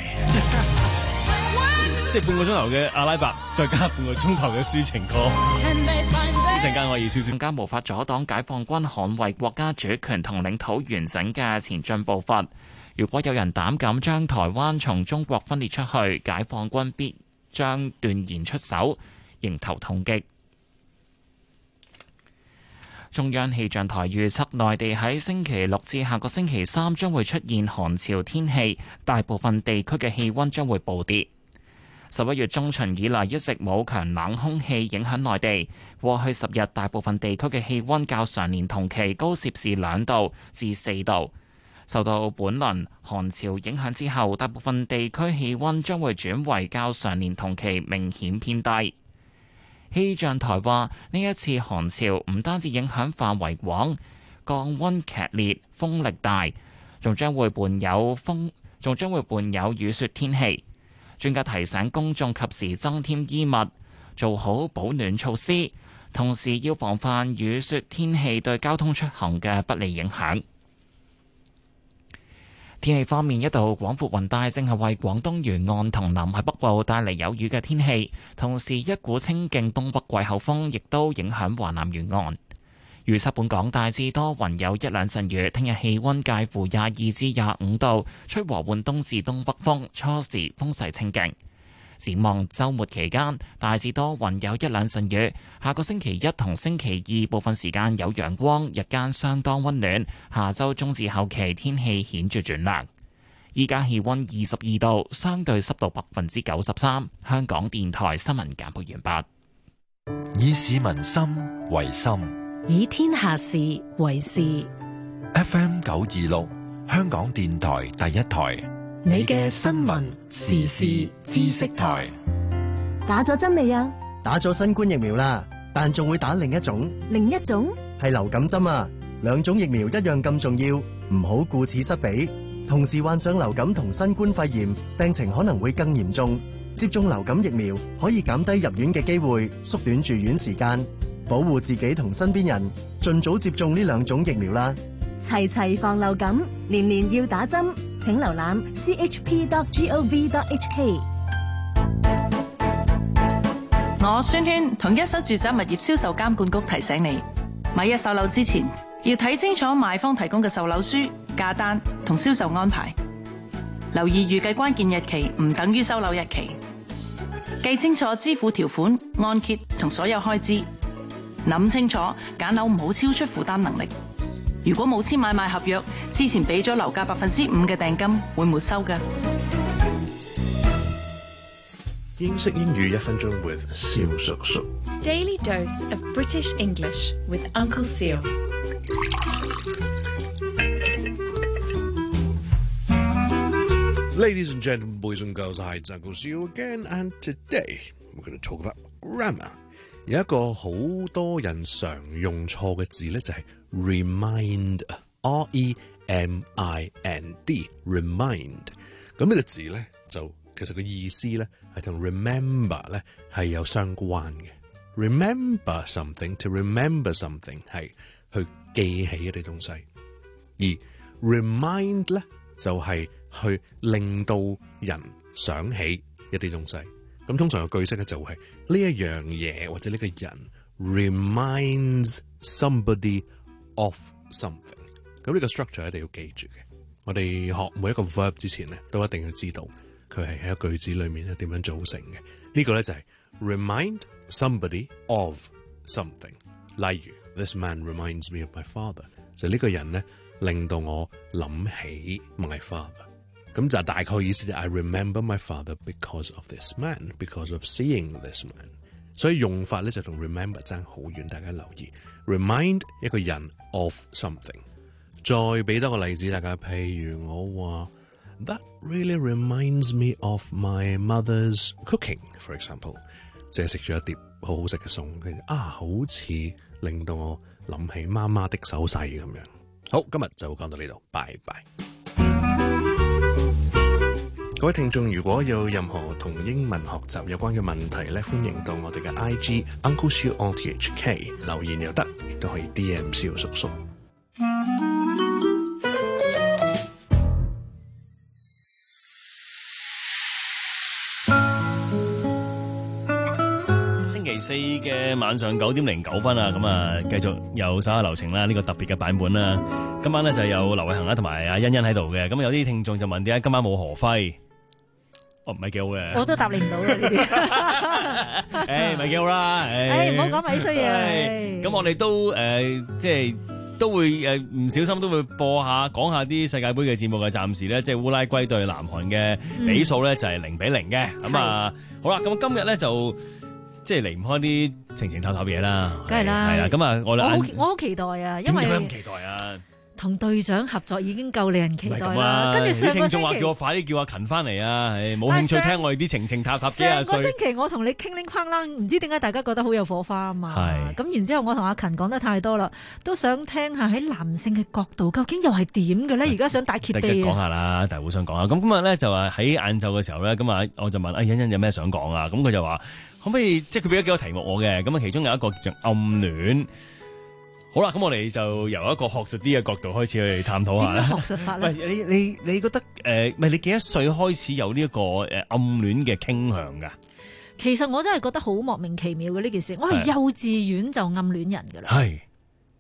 即係半個鐘頭嘅阿拉伯，再加半個鐘頭嘅抒情歌。呢陣間我要少少更加無法阻擋解放軍捍衛國家主權同領土完整嘅前進步伐。如果有人膽敢將台灣從中國分裂出去，解放軍必將斷然出手，迎頭痛擊。中央氣象台預測，內地喺星期六至下個星期三將會出現寒潮天氣，大部分地區嘅氣温將會暴跌。十一月中旬以嚟一直冇強冷空氣影響內地，過去十日大部分地區嘅氣温較上年同期高攝氏兩度至四度。受到本輪寒潮影響之後，大部分地區氣温將會轉為較上年同期明顯偏低。氣象台話，呢一次寒潮唔單止影響範圍廣，降温劇烈，風力大，仲將會伴有風，仲將會伴有雨雪天氣。專家提醒公眾及時增添衣物，做好保暖措施，同時要防範雨雪天氣對交通出行嘅不利影響。天氣方面，一道廣闊雲帶正係為廣東沿岸同南海北部帶嚟有雨嘅天氣，同時一股清勁東北季候風亦都影響華南沿岸。 預測本港大致多雲，有一兩陣雨。聽日氣溫介乎廿二至廿五度，吹和緩東至東北風，初時風勢清勁。展望週末期間，大致多雲，有一兩陣雨。下個星期一同星期二部分時間有陽光，日間相當溫暖。下週中至後期天氣顯著轉涼。依家氣溫二十二度，相對濕度百分之九十三。香港電台新聞簡報完畢。 以市民心為心， 以天下事為事。 F M 九二六，香港電台第一台， 你嘅新聞時事知識台。 打咗針未啊？ 打咗新冠疫苗啦，但仲會打另一種。 另一種係流感針啊！兩種疫苗一樣咁重要，唔好顧此失彼。同時患上流感同新冠肺炎，病情可能會更嚴重。接種流感疫苗可以減低入院嘅機會，縮短住院時間，保護自己同身邊人。盡早接種呢兩種疫苗啦！ 齊齊防流感，年年要打針。請瀏覽 c h p dot gov dot h k。 我宣宣同一手住宅物業銷售監管局提醒你，買一手樓之前要睇清楚賣方提供嘅售樓書、價單同銷售安排，留意預計關鍵日期唔等於收樓日期，記清楚支付條款、按揭同所有開支，諗清楚揀樓唔好超出負擔能力。如果冇簽買賣合約，之前俾咗樓價百分之五嘅訂金會沒收㗎。 英式英語一分鐘 with 蕭叔叔。 Daily dose of British English with Uncle Seal。 Ladies and gentlemen, boys and girls, hi, it's Uncle Seal again, and today we're going to talk about grammar. 有一個好多人常用錯嘅字咧，就係 remind，R E M I N D，remind。咁呢個字咧，就其實個意思咧係同 remember 咧係有相關嘅。Remember something to remember something 係去記起一啲東西，而 remind 咧就係去令到人想起一啲東西。咁通常嘅句式咧就係呢一樣嘢或者呢個人 reminds somebody of something。咁呢個 structure 一定要記住嘅。我哋學每一個 verb 之前咧，都一定要知道佢係喺一個句子裏面咧點樣組成嘅。呢、呢個咧就係 remind somebody of something。例如 This man reminds me of my father， 就呢個人咧令到我諗起 my father。咁就大概意思就 I remember my father because of this man, because of seeing this man。所以用法咧就同 remember 爭好遠，大家留意 remind 一個人 of something。再俾多個例子大家，譬如我話 That really reminds me of my mother's cooking, for example。即係食咗一碟好好食嘅餸，跟住啊好似令到我諗起媽媽的手勢咁樣。好，今日就講到呢度，拜拜。各位聽眾，如果有任何同英文學習有關嘅問題咧，歡迎到我哋嘅 I G Uncle Siu O T H K 留言又得，亦都可以 D M 蕭叔叔。 星期四嘅晚上九點零九分啊，咁啊繼續有稍下流程啦，呢、這個特別嘅版本啦。今晚咧就有劉偉恒啦同埋阿欣欣喺度嘅，咁有啲聽眾就問點解今晚冇何輝？哦，唔係幾好嘅， 我都答你唔到嘅呢啲。 誒，咪幾好啦， 誒，唔好講埋啲衰嘢。 咁我哋都誒，即係都會誒，唔小心都會播下講下啲世界盃嘅節目嘅。暫時咧，即係烏拉圭對南韓嘅比數咧就係零比零嘅。咁啊，好啦，咁今日咧就即係離唔開啲情情塔塔嘢啦。 梗係啦， 係啦。咁啊，我我好我好期待啊，因為咁期待啊。 同隊長合作已經夠令人期待啦。跟住上個星期，啲聽眾話叫我快啲叫阿勤翻嚟啊！冇興趣聽我哋啲情情塔塔幾廿歲。上個星期我同你傾拎框啦，唔知點解大家覺得好有火花啊嘛。係。咁然之後我同阿勤講得太多啦，都想聽下喺男性嘅角度究竟又係點嘅咧？而家想大揭秘啊！講下啦，但係好想講啊！咁今日咧就話喺晏晝嘅時候咧，咁啊我就問阿欣欣有咩想講啊？咁佢就話可唔可以即係佢俾咗幾個題目我嘅，咁啊其中有一個叫做暗戀。好啦，咁我哋就由一個學術啲嘅角度開始去探討下啦。點樣學術法咧？你你你覺得誒，唔、呃、係你幾多歲開始有呢一個誒暗戀嘅傾向噶？ 其實我真係覺得好莫名其妙嘅呢件事。我係幼稚園就暗戀人噶啦。係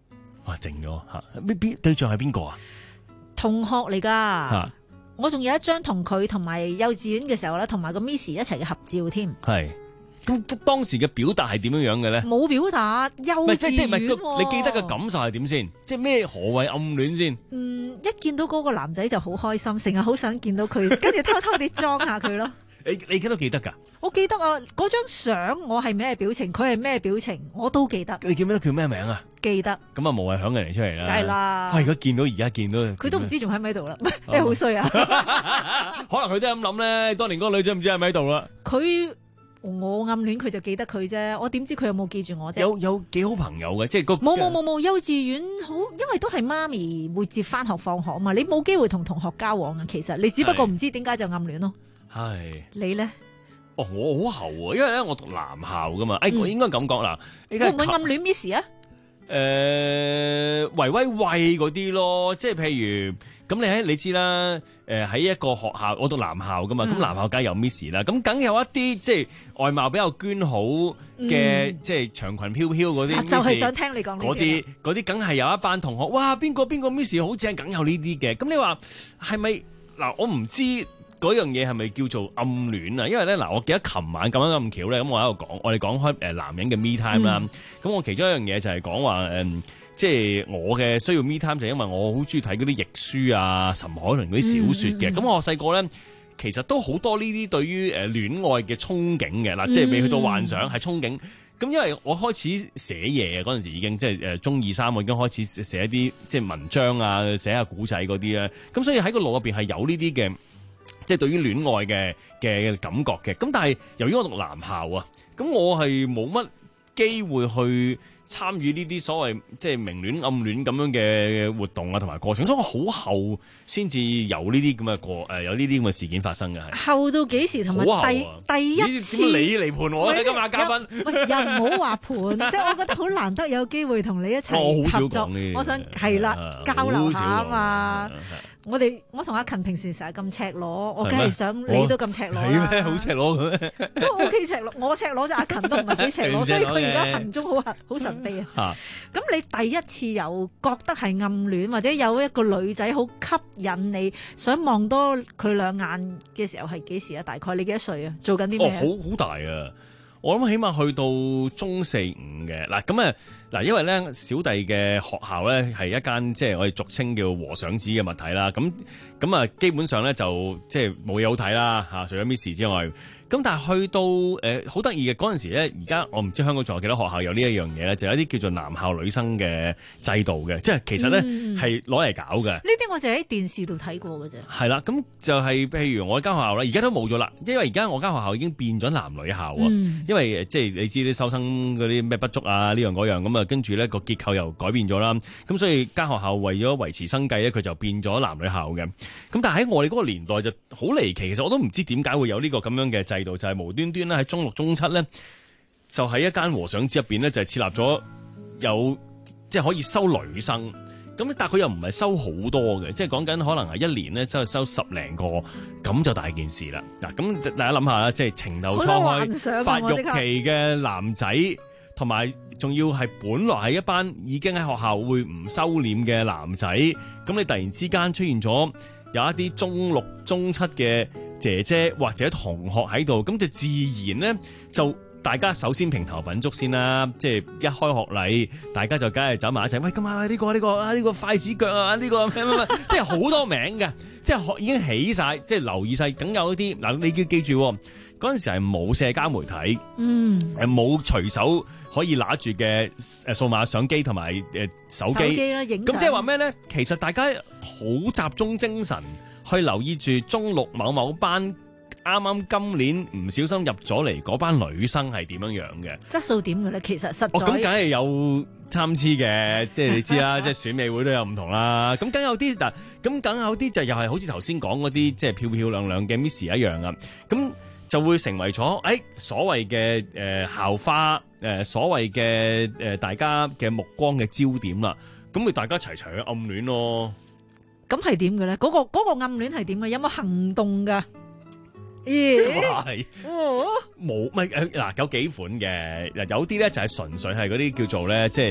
哇，靜咗嚇！邊邊對象係邊個啊？ 同學嚟㗎。 嚇！ 我仲有一張同佢同埋幼稚園嘅時候咧，同埋個 Miss 一齊嘅合照添。 係。咁當時嘅表達係點樣樣嘅咧？ 冇表達，幼稚園喎。 即即唔係你記得嘅感受係點先？即咩何謂暗戀先？ 嗯，一見到嗰個男仔就好開心，成日好想見到佢，跟住偷偷地裝下佢咯。 你你記得記得㗎？ 我記得啊，嗰張相我係咩表情，佢係咩表情，我都記得。 你記唔記得叫咩名啊？ 記得。 咁啊，無謂響人嚟出嚟啦。 梗係啦。 哇！而家見到而家見到， 佢都唔知仲喺唔喺度啦。你好衰啊！ 可能佢都係咁諗咧。當年嗰個女仔唔知喺唔喺度啦。 佢。我暗戀佢就記得佢啫，我點知佢有冇記住我啫？ 有有幾好朋友嘅，即係個冇冇冇冇幼稚園好，因為都係媽咪會接翻學放學啊嘛，你冇機會同同學交往啊。其實你只不過唔知點解就暗戀咯。 係你咧？ 哦，我好後啊，因為咧我讀男校噶嘛，誒、嗯，我應該咁講啦。會唔會暗戀 Miss 啊？ 誒、呃，維威衛嗰啲咯，即係譬如。咁你喺你知啦，誒喺一個學校，我讀男校噶嘛，咁、嗯、男校梗係有 Miss 啦，咁梗有一啲即係外貌比較娟好嘅，嗯、即係長裙飄飄嗰啲， 就係想聽你講呢啲。嗰啲嗰啲梗係有一班同學，哇邊個邊個 Miss 好正，梗有呢啲嘅。咁你話係咪嗱？我唔知嗰樣嘢係咪叫做暗戀啊？因為咧嗱，我記得琴晚咁樣咁巧咧，咁我喺度講，我哋講開誒男人嘅 me time 啦、嗯。咁我其中一樣嘢就係講話誒。即係我嘅需要 me time 就因為我好中意睇嗰啲譯書啊、岑海倫嗰啲小說嘅。咁、嗯嗯、我細個咧其實都好多呢啲對於誒戀愛嘅憧憬嘅嗱，即係未去到幻想係憧憬。咁因為我開始寫嘢嗰陣時已經即係誒中二三，我已經開始寫一啲即係文章啊，寫下古仔嗰啲咧。咁所以喺個腦入邊係有呢啲嘅，即係對於戀愛嘅嘅感覺嘅。咁但係由於我讀男校啊，咁我係冇乜機會去參與呢啲所謂即係明戀暗戀咁樣嘅活動啊，同埋過程，所以我好後先至有呢啲咁嘅過誒，有呢啲咁嘅事件發生嘅係。 後到幾時同埋第、啊、第一次？ 你嚟盤我咧，今日嘉賓。 喂，又唔好話盤，即係我覺得好難得有機會同你一齊合作。我想係啦，交流下啊嘛。我哋我同阿勤平時成日咁赤裸，我梗係想你都咁赤裸啦。 係咩？好赤裸嘅咩？ 都 OK 赤裸，我赤裸就阿勤都唔係幾赤裸，所以佢而家行蹤好好神秘啊。咁你第一次有覺得係暗戀，或者有一個女仔好吸引你，想望多佢兩眼嘅時候係幾時啊？大概你幾多歲啊？做緊啲咩？ 哦，好好大啊！我諗起碼去到中四五嘅嗱，咁啊嗱，因為咧小弟嘅學校咧係一間即係我哋俗稱叫和尚子嘅物體啦，咁咁啊基本上咧就即係冇嘢好睇啦嚇，除咗 Miss 之外。咁但係去到誒好得意嘅嗰陣時咧，而家我唔知香港仲有幾多學校有呢一樣嘢咧，就有一啲叫做男校女生嘅制度嘅，即係其實咧係攞嚟搞嘅。呢啲我就喺電視度睇過嘅啫。 係啦，咁就係、是、譬如我間學校咧，而家都冇咗啦，因為而家我間學校已經變咗男女校啊。嗯、因為即係你知啲收生嗰啲咩不足啊，呢樣嗰樣咁啊，跟住咧個結構又改變咗啦。咁所以間學校為咗維持生計咧，佢就變咗男女校嘅。咁但係喺我哋嗰個年代就好離奇，其實我都唔知點解會有呢個咁樣嘅制度，就係、是、無端端咧喺中六中七咧，就喺一間和尚寺入邊咧就係設立咗有即係可以收女生，咁但係佢又唔係收好多嘅，即係講緊可能係一年咧即係收十零個，咁就大件事啦。嗱，咁大家諗下啦，即係情竇初開、發育期嘅男仔，同埋仲要係本來係一班已經喺學校會唔收斂嘅男仔，咁你突然之間出現咗有一啲中六中七嘅姐姐或者同學喺度，咁就自然咧就大家首先評頭品足先啦，即係一開學禮，大家就梗係走埋一齊。喂，今晚呢個呢個啊呢個筷子腳啊呢個咩咩咩，即係好多名嘅，即係學已經起晒，即係留意晒，梗有一啲嗱，你要記住嗰陣時係冇社交媒體，嗯，誒冇隨手可以拿住嘅誒數碼相機同埋誒手機，咁即係話咩咧？其實大家好集中精神去留意住中六某某班啱啱今年唔小心入咗嚟嗰班女生係點樣樣嘅質素點嘅咧？其實實在哦，咁梗係有參差嘅，即係你知啦，即係選美會都有唔同啦。咁梗有啲嗱，咁梗有啲就又係好似頭先講嗰啲即係漂漂亮亮嘅 Miss 一樣啊。咁就會成為咗誒、哎、所謂嘅誒、呃、校花誒、呃、所謂嘅誒、呃、大家嘅目光嘅焦點啦。咁咪大家齊齊去暗戀咯。 咁係點嘅咧？嗰、嗰個嗰個暗戀係點嘅？有冇行動㗎？咦？ 係冇咪誒嗱？有幾款嘅，有啲咧就係純粹係嗰啲叫做咧，即係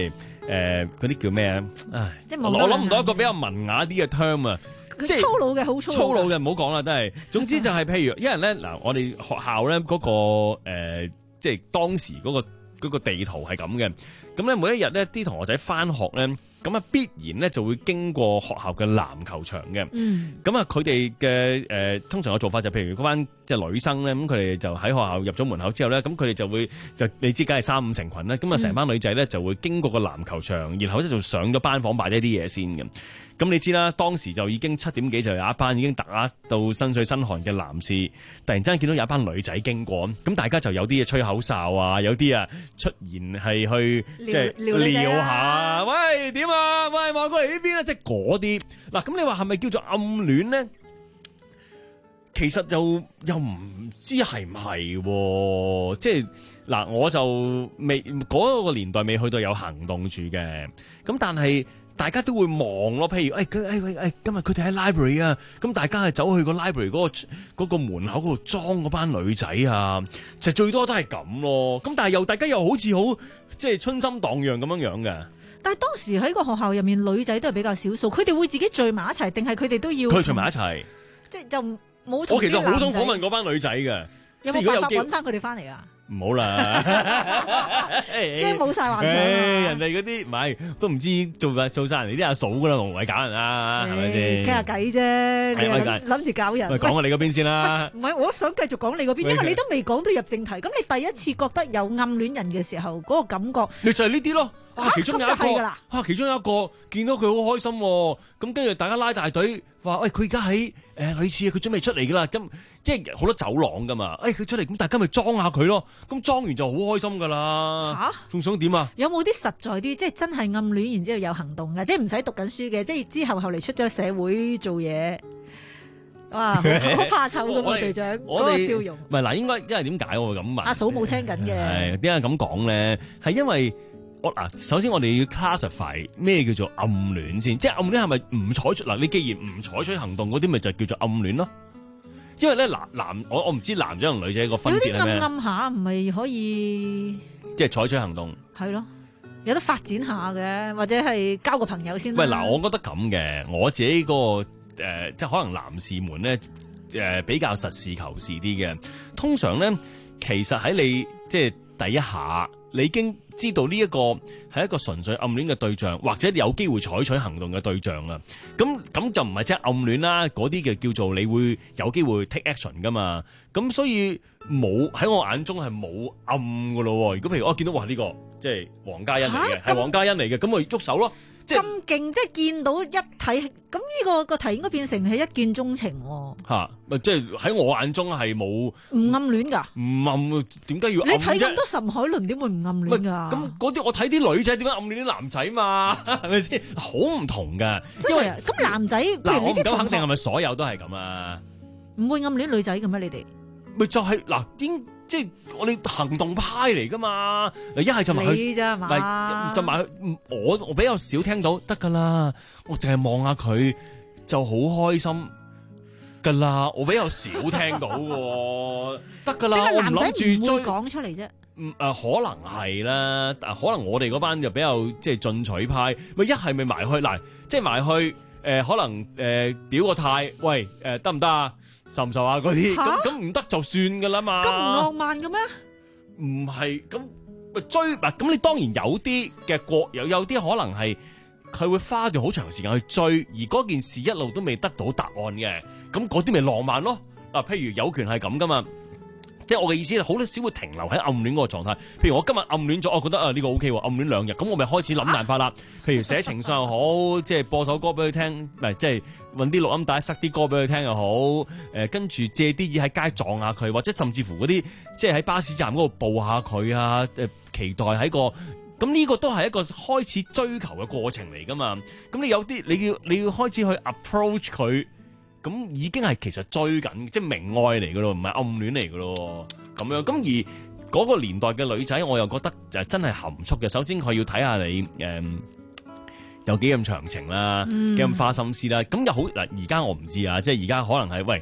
誒嗰啲叫咩啊？唉， 即係我我諗唔到一個比較文雅啲嘅 term 啊。 即係粗魯嘅好粗魯。 粗魯嘅唔好講啦，都係。總之就係譬如，因為咧嗱，我哋學校咧嗰個誒，即係當時嗰個嗰個地圖係咁嘅。咁咧每一日咧，啲同學仔翻學咧，咁啊必然咧就會經過學校嘅籃球場嘅。 嗯。 咁啊，佢哋嘅誒通常嘅做法就譬如嗰班即係女生咧，咁佢哋就喺學校入咗門口之後咧，咁佢哋就會就你知，梗係三五成群啦。咁啊，成班女仔咧就會經過個籃球場，然後咧就上咗班房擺低啲嘢先嘅。咁你知啦，當時就已經七點幾就有一班已經打到身水身汗嘅男士，突然之間見到有一班女仔經過，咁大家就有啲嘢吹口哨啊，有啲啊出言係去即係撩下，喂點啊，喂望過嚟呢邊啊，即係嗰啲嗱。咁你話係咪叫做暗戀咧？其實又又唔知係唔係，即係嗱，我就未嗰個年代未去到有行動住嘅，咁但係。大家都會望咯，譬如誒佢誒誒誒，今日佢哋喺 library 啊，咁大家係走去個 library 嗰個嗰個門口嗰度裝嗰班女仔啊，就最多都係咁咯。咁但係又大家又好似好即係春心蕩漾咁樣樣嘅。 但係當時喺個學校入面，女仔都係比較少數，佢哋會自己聚埋一齊，定係佢哋都要？ 佢聚埋一齊， 即係就冇。我其實好想訪問嗰班女仔嘅， 有冇辦法揾翻佢哋翻嚟啊？ 唔好啦， 即係冇晒幻想。 人哋嗰啲唔係都唔知做做晒人哋啲阿嫂噶啦，無謂搞人啦，係咪先？ 傾下偈啫，你諗住搞人。 喂，講下你嗰邊先啦。 唔係，我想繼續講你嗰邊，因為你都未講到入正題。咁你第一次覺得有暗戀人嘅時候，嗰個感覺， 你就係呢啲咯。啊，其中有一個啊， 其中有一個見到佢好開心，咁跟住大家拉大隊，話喂佢而家喺誒類似，佢準備出嚟噶啦，咁即係好多走廊噶嘛，誒佢出嚟，咁大家咪裝下佢咯，咁裝完就好開心噶啦。吓，仲想點啊？有冇啲實在啲，即係真係暗戀，然之後有行動嘅，即係唔使讀緊書嘅，即係之後後嚟出咗社會做嘢，哇，好怕醜噶嘛隊長，嗰個笑容。唔係嗱，應該因為點解我會咁問？阿嫂冇聽緊嘅。係點解咁講咧？係因為。我嗱，首先我哋要 classify 咩叫做暗戀先，即係暗戀係咪唔採取嗱？你既然唔採取行動嗰啲，咪就叫做暗戀咯。因為咧男男，我我唔知男仔同女仔個分別係咩？有啲暗暗下，唔係可以即係採取行動。係咯，有得發展下嘅，或者係交個朋友先。喂，嗱，我覺得咁嘅，我自己嗰、嗰個、呃、即係可能男士們咧誒、呃、比較實事求是啲嘅。通常咧，其實喺你即係第一下。你已經知道呢一個係一個純粹暗戀嘅對象，或者有機會採取行動嘅對象啊。咁咁就唔係即係暗戀啦，嗰啲嘅叫做你會有機會 take action 噶嘛。咁所以冇喺我眼中係冇暗噶咯。如果譬如我見到哇呢個即係黃嘉欣嚟嘅，係黃嘉欣嚟嘅，咁我喐手咯。咁勁，即係見到一睇，咁呢個個題應該變成係一見鍾情喎。嚇，咪即係喺我眼中係冇唔暗戀㗎。唔暗，點解要暗啫？你睇咁多岑凱倫，點會唔暗戀㗎？咁嗰啲我睇啲女仔點解暗戀啲男仔嘛？係咪先？好唔同㗎。因為咁男仔嗱，我唔敢肯定係咪所有都係咁啊？唔會暗戀女仔嘅咩？你哋咪就係嗱，點？即係我哋行動派嚟噶嘛，一係就埋去，咪就埋去。我我比較少聽到得噶啦，我淨係望下佢就好開心噶啦。我比較少聽到嘅，得噶啦。我唔諗住追講出嚟啫。嗯誒、呃，可能係啦，但可能我哋嗰班就比較即係進取派。咪一係咪埋去嗱，即係埋去誒、呃，可能誒、呃、表個態，喂誒得唔得啊？受唔受啊？嗰啲咁咁唔得就算噶啦嘛，咁唔浪漫嘅咩？唔係咁咪追嗱，咁你當然有啲嘅國有有啲可能係佢會花段好長時間去追，而嗰件事一路都未得到答案嘅，咁嗰啲咪浪漫咯。嗱，譬如有權係咁噶嘛。即係我嘅意思係好少會停留喺暗戀嗰個狀態。譬如我今日暗戀咗，我覺得啊呢個 O K 喎，暗戀兩日，咁我咪開始諗辦法啦。譬如寫情信又好，即係播首歌俾佢聽，唔係即係揾啲錄音帶塞啲歌俾佢聽又好。誒、呃，跟住借啲嘢喺街撞下佢，或者甚至乎嗰啲即係喺巴士站嗰度抱下佢啊。誒、呃，期待喺個咁呢個都係一個開始追求嘅過程嚟噶嘛。咁你有啲你要你要開始去 approach 佢。咁已經係其實追緊，即係明愛嚟噶咯，唔係暗戀嚟噶咯，咁樣。咁而嗰個年代嘅女仔，我又覺得就真係含蓄嘅。首先佢要睇下你誒、嗯、有幾咁長情啦，幾咁、嗯、花心思啦。咁又好嗱，而家我唔知啊，即係而家可能係喂。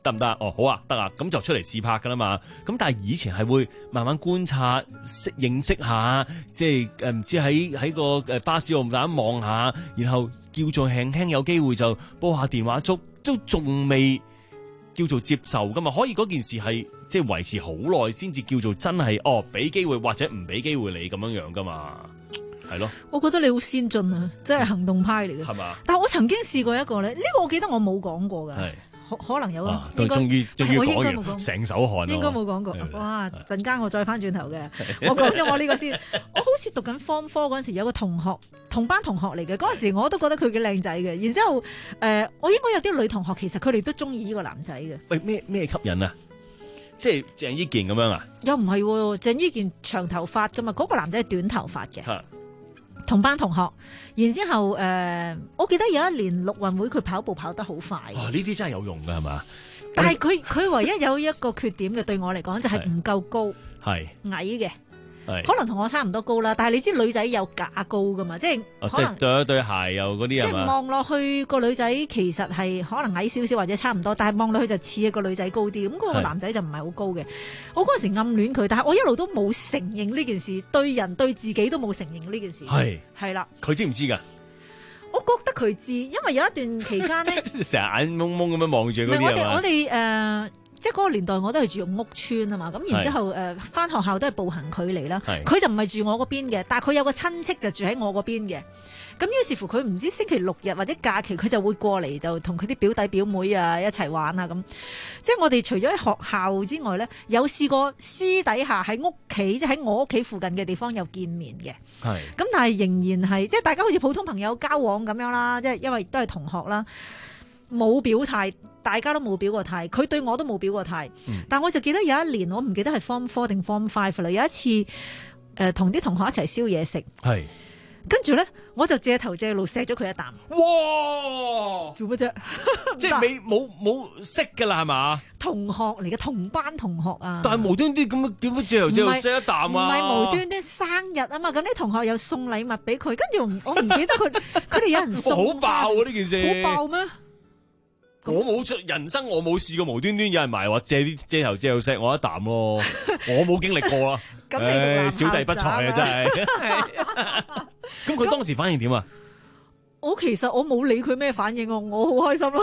得唔得？哦，好啊，得啊，咁就出嚟試拍噶啦嘛。咁但係以前係會慢慢觀察、識認識下，即係誒唔知喺喺個誒巴士度大家望下，然後叫做輕輕有機會就煲下電話粥，都仲未叫做接受噶嘛。可以嗰件事係即係維持好耐先至叫做真係哦，俾機會或者唔俾機會你咁樣樣噶嘛。係咯， 我覺得你好先進啊，真係行動派嚟嘅。係嘛？但係我曾經試過一個咧，呢、呢個我記得我冇講過㗎。係可可能有啊。 都終於終於講完， 我成手汗。應該冇講過。哇！陣間我再翻轉頭嘅，我講咗我呢個先。我好似讀緊 Form Four 嗰陣時，有個同學同班同學嚟嘅，嗰陣時我都覺得佢幾靚仔嘅。然之後誒、呃，我應該有啲女同學，其實佢哋都中意呢個男仔嘅。 喂，咩咩吸引啊？即係鄭伊健咁樣啊？ 又唔係喎，鄭伊健長頭髮㗎嘛，嗰、嗰個男仔係短頭髮嘅。同班同學，然之後誒、呃，我記得有一年陸運會佢跑步跑得好快。 哇！呢啲真係有用㗎係嘛？ 但係佢佢唯一有一個缺點嘅，對我嚟講就係唔夠高， 係矮嘅。可能同我差唔多高啦，但係你知女仔有假高噶嘛，即係可能對對鞋又嗰啲即係望落去個女仔其實係可能矮少少或者差唔多，但係望落去就似一個女仔高啲，咁、那、嗰個男仔就唔係好高嘅。我嗰陣時暗戀佢，但係我一路都冇承認呢件事，對人對自己都冇承認呢件事。係係啦， 佢知唔知㗎？ 我覺得佢知，因為有一段期間咧， 成日眼蒙蒙咁樣望住嗰啲。 我哋我哋誒。呃即係嗰個年代，我都係住屋邨啊嘛，咁然之後誒返學校都係步行距離啦。佢就唔係住我嗰邊嘅，但係佢有個親戚就住喺我嗰邊嘅。咁於是乎佢唔知星期六日或者假期，佢就會過嚟就同佢啲表弟表妹啊一齊玩啊咁。即係我哋除咗喺學校之外咧，有試過私底下喺屋企，即係喺我屋企附近嘅地方有見面嘅。係。咁但係仍然係即係大家好似普通朋友交往咁樣啦，即係因為都係同學啦。冇表態，大家都冇表過態，佢對我都冇表過態。嗯、但我就記得有一年，我唔記得係 Form Four 定 Form Five 啦。有一次，誒同啲同學一齊燒嘢食，係跟住咧，我就借頭借路錫咗佢一啖。哇！做乜啫？ 即係你冇冇識㗎啦，係嘛？ 同學嚟嘅，同班同學啊！ 但係無端端咁樣點樣借頭借路錫一啖啊？ 唔係無端端生日啊嘛，咁啲同學又送禮物俾佢，跟住我唔記得佢，佢哋有人送。 好爆啊！呢件事好爆咩？ 我冇出人生，我冇試過無端端有人埋話借啲借頭借路錫我一啖咯，我冇經歷過啦。誒，小弟不才啊，真係。咁佢當時反應點啊？ 我其實我冇理佢咩反應，我我好開心咯。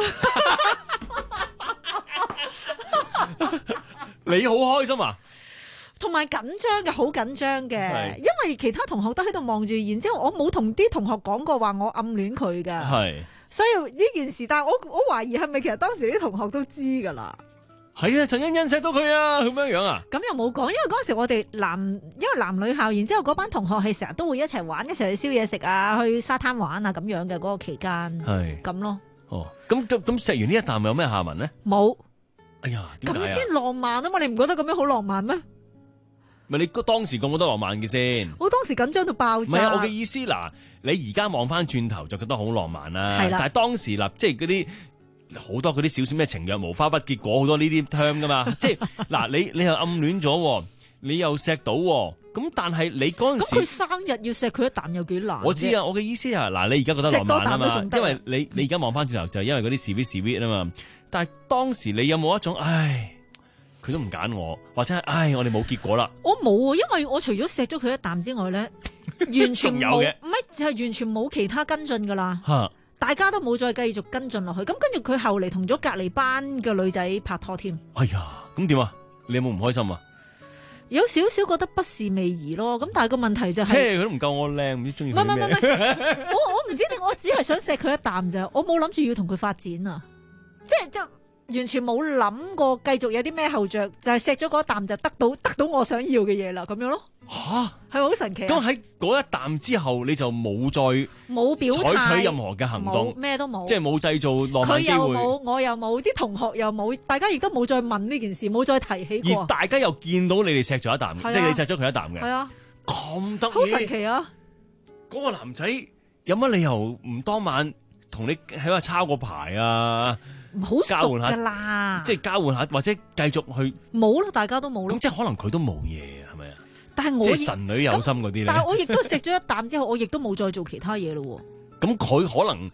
你好開心啊？ 同埋緊張嘅，好緊張嘅，因為其他同學都喺度望住，然之後我冇同啲同學講過話我暗戀佢噶。係。所以呢件事，但係我我懷疑係咪其實當時啲同學都知㗎啦？ 係啊，陳欣欣錫到佢啊，咁樣樣啊？ 咁又冇講，因為嗰陣時我哋男，因為男女校，然之後嗰班同學係成日都會一齊玩，一齊去燒嘢食啊，去沙灘玩啊咁樣嘅嗰、嗰個期間，係咁咯。哦，咁咁咁錫完呢一啖有咩下文咧？冇。哎呀，咁先浪漫啊嘛！你唔覺得咁樣好浪漫咩？ 咪你當時覺唔覺得浪漫嘅先？ 我當時緊張到爆炸。 唔係啊，我嘅意思嗱，你而家望翻轉頭就覺得好浪漫啦。係啦。但係當時嗱，即係嗰啲好多嗰啲小說咩情若無花不結果，好多呢啲 term 噶嘛。即係嗱，你你又暗戀咗，你又錫到，咁但係你嗰陣時， 咁佢生日要錫佢一啖有幾難？ 我知啊，我嘅意思係嗱，你而家覺得浪漫啊嘛，因為你你而家望翻轉頭就係因為嗰啲 sweet sweet 啊嘛。但係當時你有冇一種唉？佢都唔揀我，或者係唉，我哋冇結果啦。 我冇啊，因為我除咗錫咗佢一啖之外咧，完全冇，唔係就係完全冇其他跟進噶啦。吓，大家都冇再繼續跟進落去。咁跟住佢後嚟同咗隔籬班嘅女仔拍拖添。 哎呀，咁點啊？你有冇唔開心啊？ 有少少覺得不是味兒咯。咁但係個問題就係、是， 即係佢都唔夠我靚，唔知中意佢咩？ 唔係唔係，我我唔知你，我只係想錫佢一啖咋，我冇諗住要同佢發展啊，即係就。完全冇諗過繼續有啲咩後着，就係錫咗嗰一啖就得到得到我想要嘅嘢啦，咁樣咯。吓，係咪好神奇啊？ 咁喺嗰一啖之後，你就冇再冇表態採取任何嘅行動， 咩都冇， 即係冇製造浪漫機會。 佢又冇，我又冇，啲同學又冇，大家亦都冇再問呢件事，冇再提起過。 而大家又見到你哋錫咗一啖， 啊、 即係你錫咗佢一啖嘅。 係啊， 咁得意， 好神奇啊！ 嗰個男仔有乜理由唔當晚同你喺度抄個牌啊？ 好熟噶啦， 即係交換下，或者繼續去冇咯，大家都冇咯。 咁即係可能佢都冇嘢，係咪啊？ 但係我即係神女有心嗰啲咧。 但係我亦都食咗一啖之後，我亦都冇再做其他嘢咯。 咁佢可能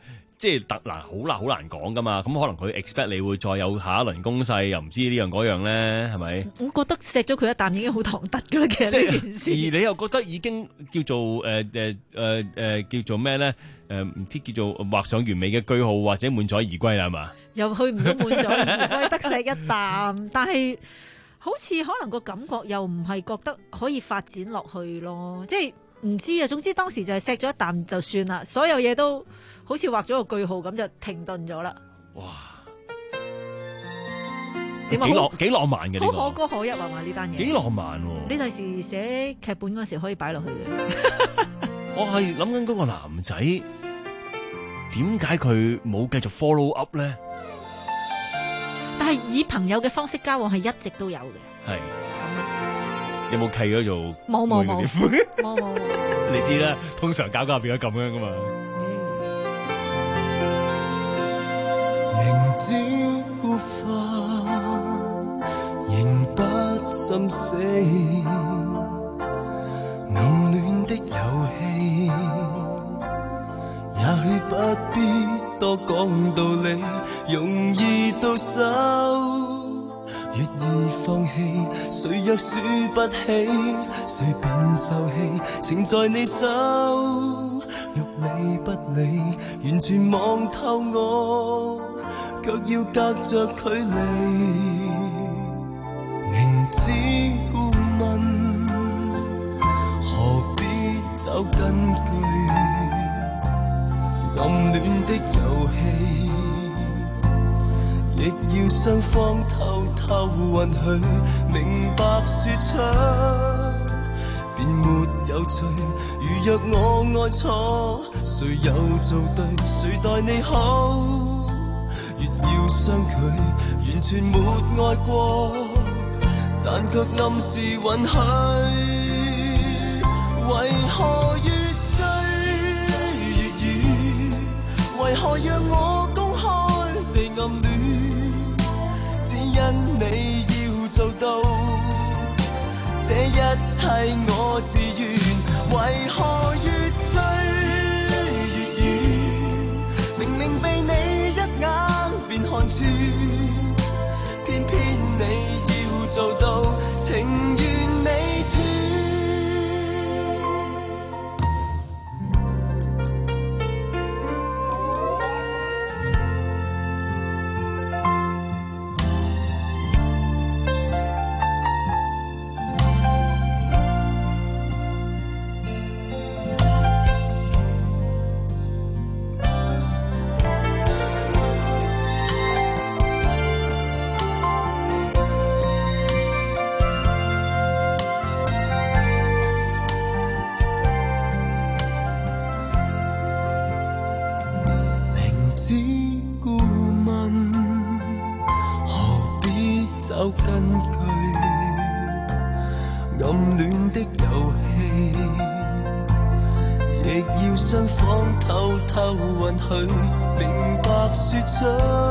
即係特嗱好難好難講噶嘛，咁可能佢 expect 你會再有下一輪攻勢，又唔知呢樣嗰樣咧，係咪？ 我覺得錫咗佢一啖已經好唐突噶啦，其實即呢件事。 而你又覺得已經叫做誒誒誒誒叫做咩咧？誒唔知叫做畫上完美嘅句號或者滿載而歸啦，係嘛？ 又去唔到滿載而歸，得錫一啖，但係好似可能個感覺又唔係覺得可以發展落去咯，即係唔知啊。總之當時就係錫咗一啖就算啦，所有嘢都好似畫咗個句號咁就停頓咗啦。 哇！ 點啊？ 幾浪幾浪漫嘅呢個， 好可歌可泣啊嘛呢單嘢。 幾浪漫喎！ 你第時寫劇本嗰時可以擺落去嘅。 我係諗緊嗰個男仔點解佢冇繼續 follow up 咧？ 但係以朋友嘅方式交往係一直都有嘅。 係有冇契咗做？ 冇冇冇冇冇。 你知啦，通常搞搞變咗咁樣噶嘛。 明知孤帆仍不心死，暗戀的遊戲，也許不必多講道理，容易到手，越易放棄，誰若輸不起，誰便受氣，情在你手，欲理不理，完全望透我，卻要隔着距離。明知故問，何必找根據？暗戀的遊戲，亦要雙方偷偷允許，明白說出便沒有趣。如若我愛錯，誰又做對？誰待你好？越要相距，完全沒愛過，但卻暗示允許。為何越追越遠？為何讓我公開地暗戀？只因你要做到，這一切我自願。為何越追越遠？明明被你一眼便看穿，偏偏你要做到，情願你斷。明白說出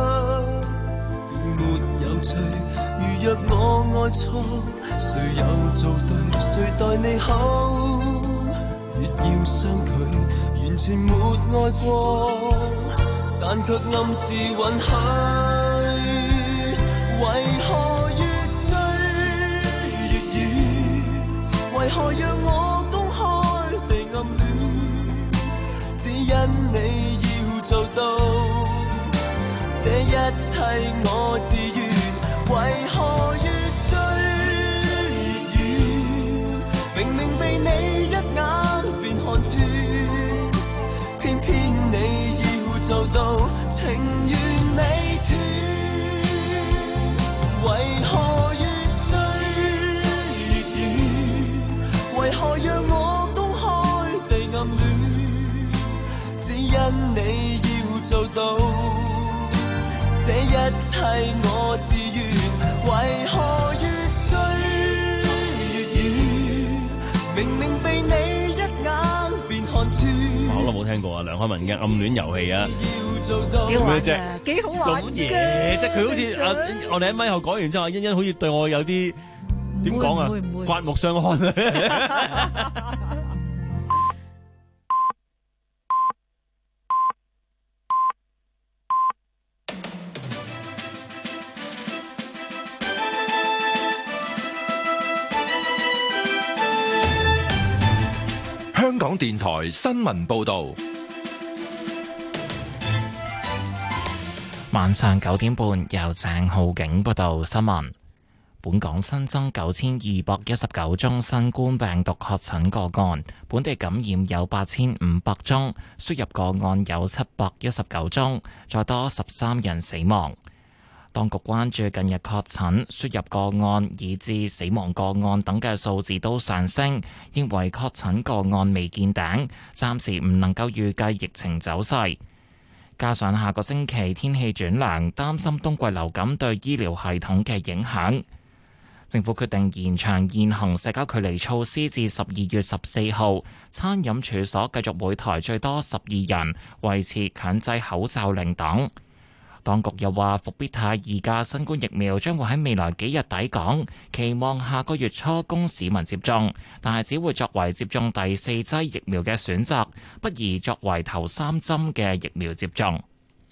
沒有趣。如若我愛錯，誰又做對？誰待你好？越要相距，完全沒愛過，但卻暗示允許。為何越追越遠？為何讓我公開地暗戀？只因你做到，這一切我自願。為何越追越遠？明明被你一眼便看穿，偏偏你要做到，情願你斷。為何越追越遠？為何讓我公開地暗戀？只因你做到，這一切我自願。為何越追越遠？明明被你一眼便看穿。 好耐冇聽過啊，梁漢文嘅《暗戀遊戲》啊， 做咩啫？幾好玩嘅， 做乜嘢？即係佢好似啊，我哋喺咪後講完之後，欣欣好似對我有啲點講啊，刮目相看啊！ 。 電台新聞報道。 晚上九點半，由鄭浩景報道新聞。本港新增九千二百一十九宗新冠病毒確診個案，本地感染有八千五百宗，輸入個案有七百一十九宗，再多十三人死亡。當局關注近日確診、輸入個案以至死亡個案等嘅數字都上升，認為確診個案未見頂，暫時唔能夠預計疫情走勢。加上下個星期天氣轉涼，擔心冬季流感對醫療系統嘅影響。政府決定延長現行社交距離措施至十二月十四號，餐飲處所繼續每台最多十二人，維持強制口罩令等。當局又話，復必泰二價新冠疫苗將會喺未來幾日抵港，期望下個月初供市民接種，但係只會作為接種第四劑疫苗嘅選擇，不宜作為頭三針嘅疫苗接種。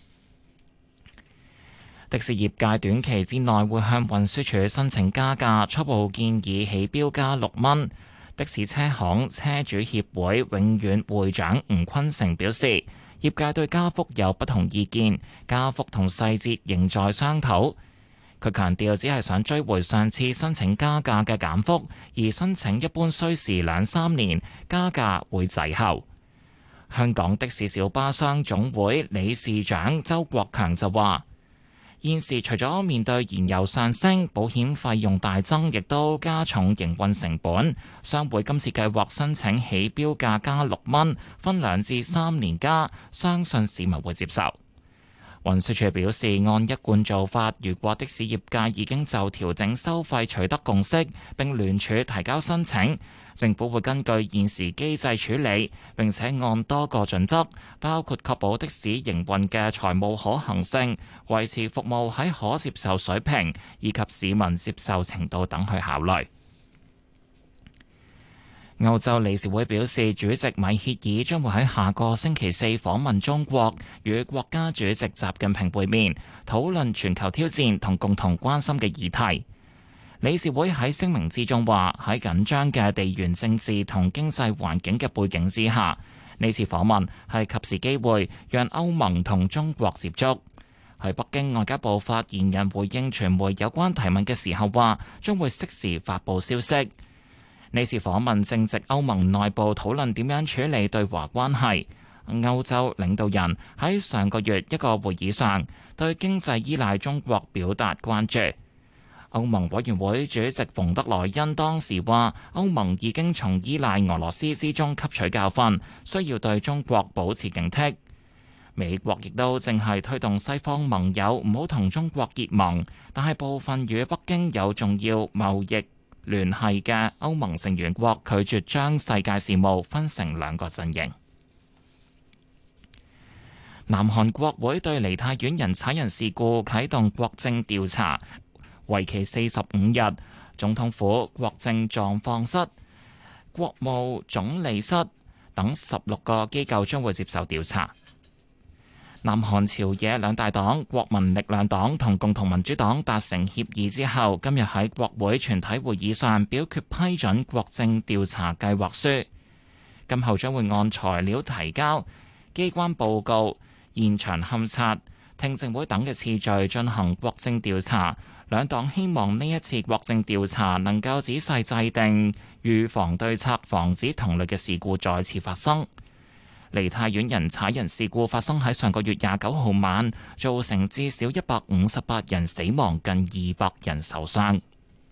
的士業界短期之內會向運輸署申請加價，初步建議起標加六蚊。的士車行車主協會永遠會長吳坤成表示，業界對加幅有不同意見，加幅同細節仍在商討。佢強調，只係想追回上次申請加價嘅減幅，而申請一般需時兩三年，加價會滯後。香港的士小巴商總會理事長周國強就話，現時除咗面對燃油上升、保險費用大增，亦都加重營運成本。商會今次計劃申請起標價加六蚊，分兩至三年加，相信市民會接受。運輸署表示，按一貫做法，如果的士業界已經就調整收費取得共識，並聯署提交申請，政府會根據現時機制處理，並且按多個準則，包括確保的士營運嘅財務可行性、維持服務喺可接受水平以及市民接受程度等去考慮。歐洲理事會表示，主席米歇爾將會喺下個星期四訪問中國，與國家主席習近平會面，討論全球挑戰同共同關心嘅議題。理事會喺聲明之中話，喺緊張嘅地緣政治同經濟環境嘅背景之下，呢次訪問係及時機會，讓歐盟同中國接觸。喺北京，外交部發言人回應傳媒有關提問嘅時候話，將會適時發布消息。呢次訪問正值歐盟內部討論點樣處理對華關係。歐洲領導人喺上個月一個會議上對經濟依賴中國表達關注。歐盟委員會主席馮德萊恩當時話，歐盟已經從依賴俄羅斯之中吸取教訓，需要對中國保持警惕。美國亦都正係推動西方盟友唔好同中國結盟，但係部分與北京有重要貿易聯繫嘅歐盟成員國拒絕將世界事務分成兩個陣營。南韓國會對梨泰院人踩人事故啟動國政調查，為期四十五日。總統府、國政狀況室、國務總理室等十六個機構將會接受調查。南韓朝野兩大黨國民力量黨同共同民主黨達成協議之後，今日喺國會全體會議上表決批准國政調查計劃書。今後將會按材料提交、機關報告、現場勘察、聽證會等嘅次序進行國政調查。兩黨希望呢一次國政調查能夠仔細制定預防對策，防止同類嘅事故再次發生。梨泰院人踩人事故發生喺上個月廿九號晚，造成至少一百五十八人死亡，近二百人受傷。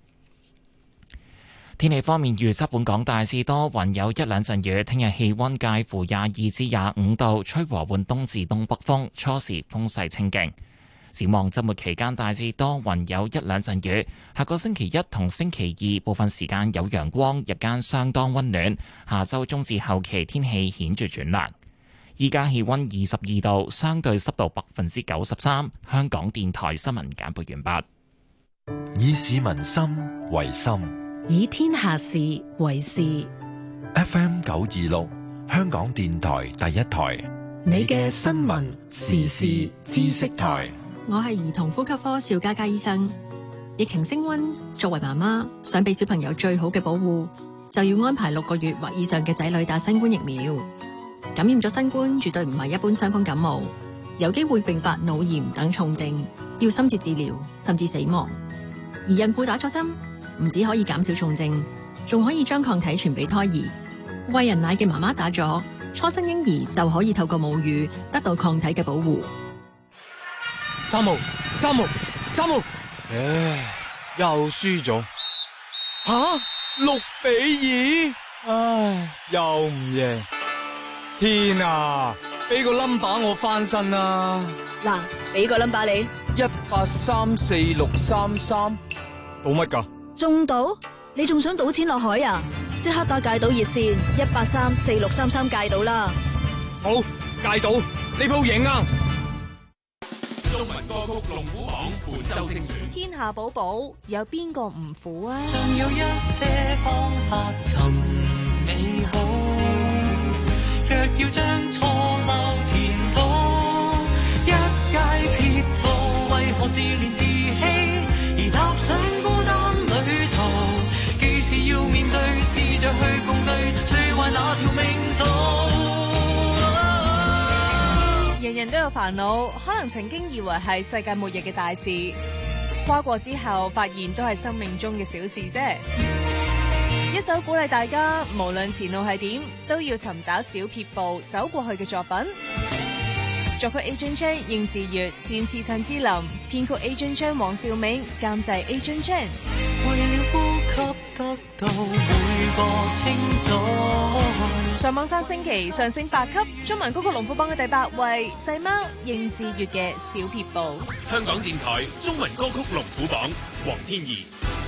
天氣方面預測，本港大致多雲，有一兩陣雨。聽日氣溫介乎廿二至廿五度，吹和緩東至東北風，初時風勢清勁。展望周末期間大致多雲，有一兩陣雨。下個星期一同星期二部分時間有陽光，日間相當溫暖。下周中至後期天氣顯著轉涼。依家氣溫二十二度，相對濕度百分之九十三。香港電台新聞簡報完畢。 以市民心為心， 以天下事為事。 F M 九二六，香港電台第一台， 你嘅新聞時事知識台。 我係兒童呼吸科邵嘉嘉醫生。疫情升溫，作為媽媽想俾小朋友最好嘅保護， 就要安排六個月或以上嘅仔女打新冠疫苗。感染咗新冠絕對唔係一般傷風感冒，有機會併發腦炎等重症，要深切治療甚至死亡。而孕婦打咗針，唔止可以減少重症，仲可以將抗體傳俾胎兒。餵人奶嘅媽媽打咗，初生嬰兒就可以透過母乳得到抗體嘅保護。 三號，三號，三號，唉，又輸咗。吓，六比二，唉，又唔贏。天啊，俾個 number 我翻身啊！ 嗱，俾個 number 你， 一八三四六三三，賭乜噶？ 中賭？你仲想賭錢落海啊？即刻打戒賭熱線一八三四六三三戒賭啦！ 好，戒賭，呢鋪贏啊！ 中文歌曲龍虎榜本周精選， 天下寶寶有邊個唔苦啊？ 仲有一些方法尋美好，若要將錯漏填補，一介撇步，為何自憐自欺而踏上孤單旅途？既是要面對，試着去共對，最壞那條命數。 人人都有煩惱，可能曾經以為係世界末日嘅大事，跨過之後發現都係生命中嘅小事啫。一首鼓勵大家，無論前路係點，都要尋找小撇步走過去嘅作品。作曲 Agent Chan 應志月，填詞陳志霖，編曲 Agent Chan 黃兆銘，監製 Agent Chan。 為了呼吸得到每個清早。 上網三星期上升八級，中文歌曲龍虎榜嘅第八位，細貓應志月嘅小撇步。 香港電台中文歌曲龍虎榜，黃天怡。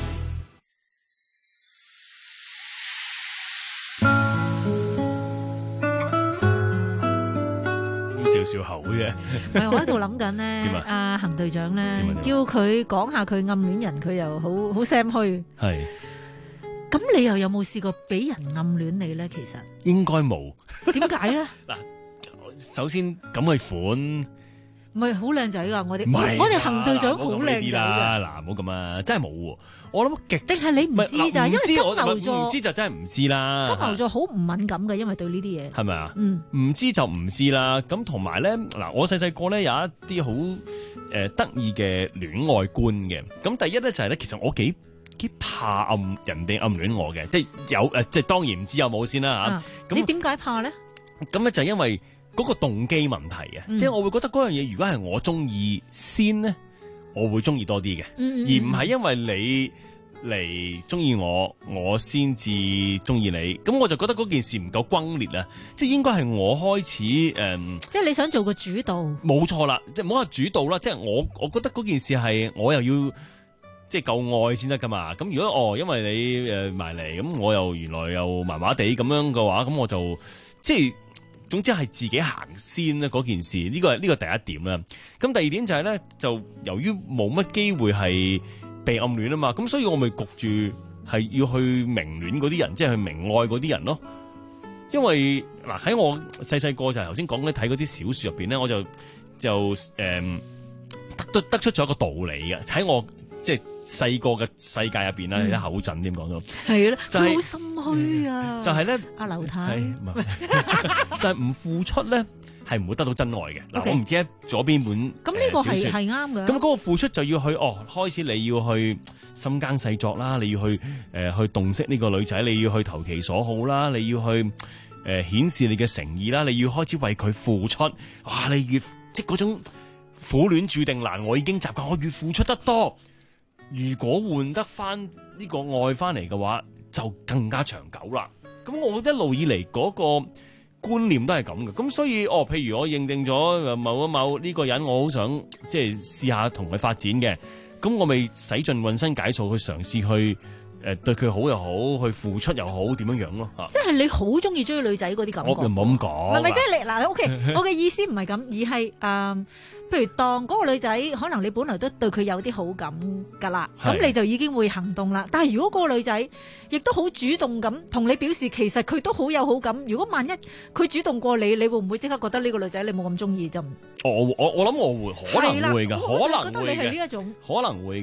少少口嘅， 唔係我喺度諗緊咧，阿恒隊長咧叫佢講下佢暗戀人，佢又好好心虛。 係， 咁你又有冇試過俾人暗戀你咧？其實應該冇。 點解咧？ 嗱，首先咁嘅款。 唔係好靚仔噶，我哋我我哋恒隊長好靚仔噶。 嗱，唔好咁啊，真係冇喎。我諗極定係你唔知咋，因為金牛座唔知就真係唔知啦。 金牛座好唔敏感嘅，因為對呢啲嘢係咪啊？ 嗯， 唔知就唔知啦。咁同埋咧，嗱，我細細個咧有一啲好誒得意嘅戀愛觀嘅。咁第一咧就係咧，其實我幾幾怕暗人哋暗戀我嘅，即係有誒，即係當然唔知有冇先啦嚇。咁你點解怕咧？ 咁咧就係因為嗰個動機問題啊，嗯、即係我會覺得嗰樣嘢如果係我中意先咧，我會中意多啲嘅，嗯嗯嗯而唔係因為你嚟中意我，我先至中意你。咁我就覺得嗰件事唔夠轟烈啊，即係應該係我開始誒，嗯、 即係你想做個主導， 冇錯啦，即係唔好話主導啦，即係我我覺得嗰件事係我又要即係夠愛先得噶嘛。咁如果哦，因為你誒埋嚟，咁我又原來又麻麻地咁樣嘅話，咁我就即係。總之係自己行先啦，嗰件事呢個係呢個第一點啦。咁第二點就係咧，就由於冇乜機會係被暗戀啊嘛，咁所以我咪焗住係要去明戀嗰啲人，即係去明愛嗰啲人咯。因為嗱喺我細細個就係頭先講咧睇嗰啲小說入邊咧，我就就誒、嗯、得得出咗一個道理嘅喺我即係。細個嘅世界入邊啦，有啲口震添講到， 係啦， 就係好心虛啊！ 就係咧， 阿劉太， 就係唔付出咧，係唔會得到真愛嘅。嗱，我唔記得左邊本咁呢個係係啱嘅。 咁嗰個付出就要去哦，開始你要去深耕細作啦，你要去誒去洞悉呢個女仔，你要去投其所好啦，你要去誒顯示你嘅誠意啦，你要開始為佢付出。哇！你越即係嗰種苦戀注定難，我已經習慣，我越付出得多。如果換得翻呢個愛翻嚟嘅話，就更加長久啦。咁我一路以嚟嗰個觀念都係咁嘅。咁所以哦，譬如我認定咗某一某呢個人，我好想即係試下同佢發展嘅，咁我咪使盡渾身解數去嘗試去誒對佢好又好，去付出又好，點樣樣咯嚇。 即係你好中意追女仔嗰啲感覺。 我唔好咁講。 唔係即係你嗱，O K，我嘅意思唔係咁，而係誒。呃譬如當嗰個女仔，可能你本來都對佢有啲好感噶啦，咁你就已經會行動啦。但係如果嗰個女仔亦都好主動咁同你表示，其實佢都好有好感。如果萬一佢主動過你，你會唔會即刻覺得呢個女仔你冇咁中意就？ 我我我諗我會可能會嘅，可能會嘅。 覺得你係呢一種可能會嘅。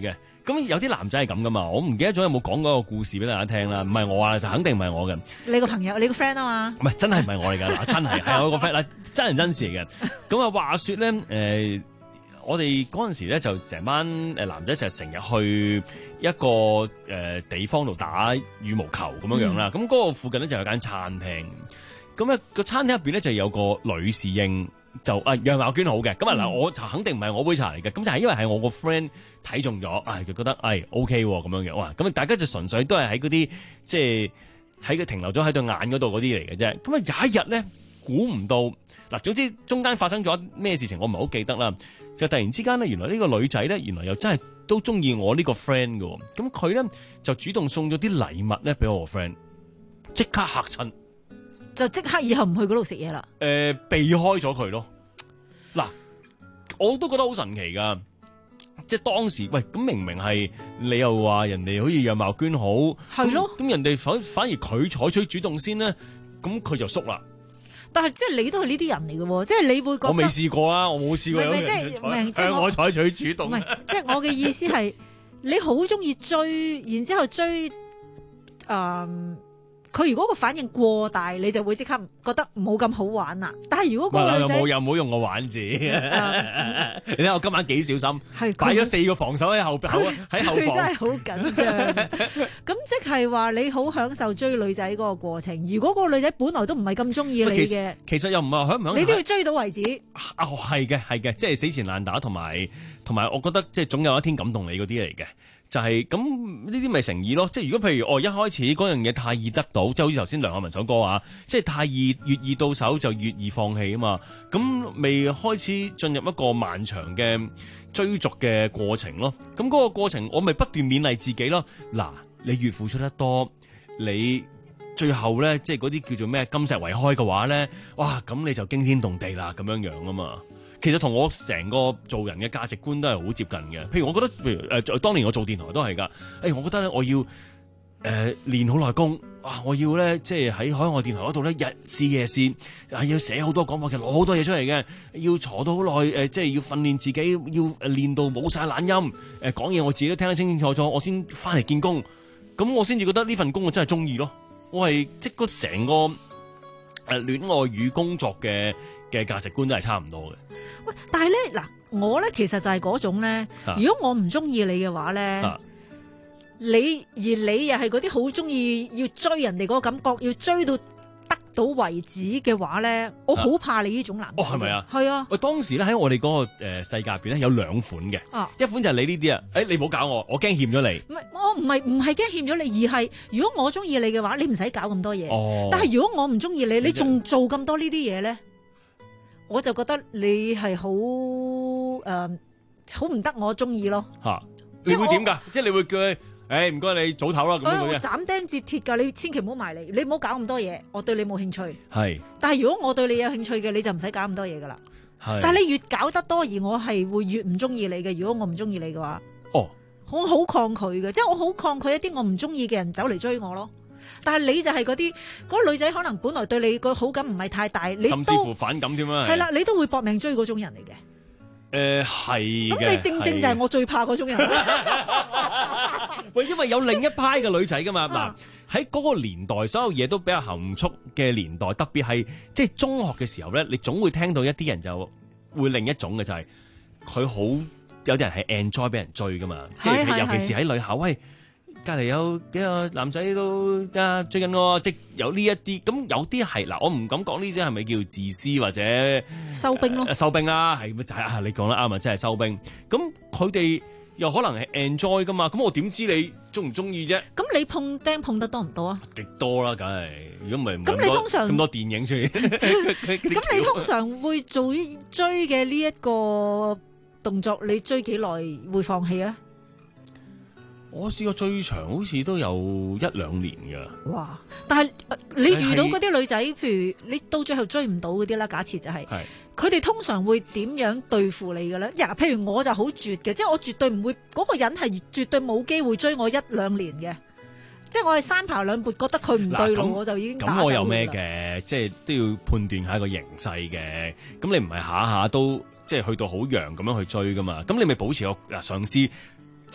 咁有啲男仔係咁噶嘛，我唔記得咗有冇講嗰個故事俾大家聽啦。唔係我啊，就肯定唔係我嘅。 你個朋友，你個 friend 啊嘛？ 唔係真係唔係我嚟㗎，嗱真係係我個 friend 嗱，真人真事嚟嘅。咁啊話説咧，誒、呃、我哋嗰陣時咧就成班誒男仔成日成日去一個誒、呃、地方度打羽毛球咁樣樣啦。咁嗰、嗯、個附近咧就有間餐廳，咁啊個餐廳入邊咧就有個女侍應。就啊樣貌娟好嘅，咁啊嗱，我就肯定唔係我杯茶嚟嘅，咁就係因為係我個 friend 睇中咗，啊就覺得誒 O K 喎咁樣嘅，哇，咁啊大家就純粹都係喺嗰啲即係喺佢停留咗喺對眼嗰度嗰啲嚟嘅啫，咁啊有一日咧估唔到嗱，總之中間發生咗咩事情我唔係好記得啦，就突然之間咧原來呢個女仔咧原來又真係都中意我呢個 friend 嘅，咁佢咧就主動送咗啲禮物咧俾我個 friend， 即刻嚇親。 就即刻以後唔去嗰度食嘢啦。 誒、呃，避開咗佢咯。嗱，我都覺得好神奇噶。即係當時，喂，咁明明係你又話人哋好似樣貌娟好，係咯。咁人哋反反而佢採取主動先咧，咁佢就縮啦。 但係即係你都係呢啲人嚟嘅喎，即係你會覺得我未試過啦，我冇試過有人採向我採取主動。 唔係，即係我嘅意思係你好中意追，然之後追誒。呃佢如果個反應過大，你就會即刻覺得冇咁好玩啦。但係如果個女仔冇又冇用個玩字，你睇我今晚幾小心，擺咗四個防守喺後邊，喺後防， 佢真係好緊張。咁即係話你好享受追女仔嗰個過程。如果個女仔本來都唔係咁中意你嘅， 其實又唔係享唔享受， 你都要追到為止。 啊，係嘅，係嘅，即係死纏爛打，同埋同埋，我覺得即係總有一天感動你嗰啲嚟嘅。就係咁呢啲咪誠意咯，即係如果譬如哦一開始嗰樣嘢太易得到，即係好似頭先梁漢文首歌啊，即係太易越易到手就越易放棄啊嘛，咁未開始進入一個漫長嘅追逐嘅過程咯，咁嗰個過程我咪不斷勉勵自己咯，嗱你越付出得多，你最後咧即係嗰啲叫做咩金石為開嘅話咧，哇咁你就驚天動地啦咁樣樣啊嘛。其實同我成個做人嘅價值觀都係好接近嘅。譬如我覺得，譬如誒、呃，當年我做電台都係㗎。誒、欸，我覺得咧，我要誒、呃、練好耐功，啊，我要咧即係喺海外電台嗰度咧日試夜試，係要寫好多廣播劇，攞好多嘢出嚟嘅，要坐到好耐，誒、呃，即係要訓練自己，要練到冇晒懶音，誒、呃，講嘢我自己都聽得清清楚楚，我先翻嚟見工，咁我先至覺得呢份工我真係中意咯。我係即個成個誒戀愛與工作嘅嘅價值觀都係差唔多嘅。 喂，但係咧嗱，我咧其實就係嗰種咧，啊、如果我唔中意你嘅話咧，啊、你而你又係嗰啲好中意要追人哋嗰個感覺，要追到得到為止嘅話咧，我好怕你呢種男仔。 哦，係咪啊？ 係啊。 喂，當時咧喺我哋嗰個誒世界入邊咧有兩款嘅，啊、一款就係你呢啲啊，誒你唔好搞我，我驚欠咗你。 唔係，我唔係唔係驚欠咗你，而係如果我中意你嘅話，你唔使搞咁多嘢。哦。但係如果我唔中意你，你仲做咁多呢啲嘢咧？我就覺得你係好誒，好唔得我中意咯。吓、啊， 你會點噶？即係你會叫佢，誒唔該你早唞啦咁樣嘅。 斬釘截鐵噶，你千祈唔好埋嚟，你唔好搞咁多嘢。我對你冇興趣。係是。但係如果我對你有興趣嘅，你就唔使搞咁多嘢噶啦。係是。但係你越搞得多，而我係會越唔中意你嘅。如果我唔中意你嘅話，哦，我好抗拒嘅，即係我好抗拒一啲我唔中意嘅人走嚟追我咯。但係你就係嗰啲嗰個女仔，可能本來對你個好感唔係太大，你甚至乎反感添啊！ 係啦，你都會搏命追嗰種人嚟嘅。 誒係嘅。咁你正正就係我最怕嗰種人。 喂，因為有另一派嘅女仔噶嘛，嗱喺嗰個年代，所有嘢都比較含蓄嘅年代，特別係即係中學嘅時候咧，你總會聽到一啲人就會另一種嘅，就係佢好有啲人係 enjoy 俾人追噶嘛，即係尤其是喺女校喂。隔離有幾個男仔都啊追緊我，即有呢一啲咁，有啲係嗱，我唔敢講呢啲係咪叫自私或者收兵咯？ 收兵啦，係咪就係啊？你講得啱啊，真係收兵。咁佢哋又可能係 enjoy 噶嘛？咁我點知你中唔中意啫？ 咁你碰釘碰得多唔多啊？ 極多啦，梗係。如果唔係咁，你通常咁多電影出現。 咁你通常會做追嘅呢一個動作，你追幾耐會放棄啊？ 我試過最長好似都有一兩年噶。哇！ 但係你遇到嗰啲女仔，譬如你到最後追唔到嗰啲啦，假設就係、是，佢哋是通常會點樣對付你嘅咧？呀，譬如我就好絕嘅，即係我絕對唔會嗰、那個人係絕對冇機會追我一兩年嘅，即係我係三爬兩撥覺得佢唔對路，我就已經打走佢啦。咁我有咩嘅？即係都要判斷下個形勢嘅。咁你唔係下下都即係去到好揚咁樣去追噶嘛？咁你咪保持個嗱嘗試。即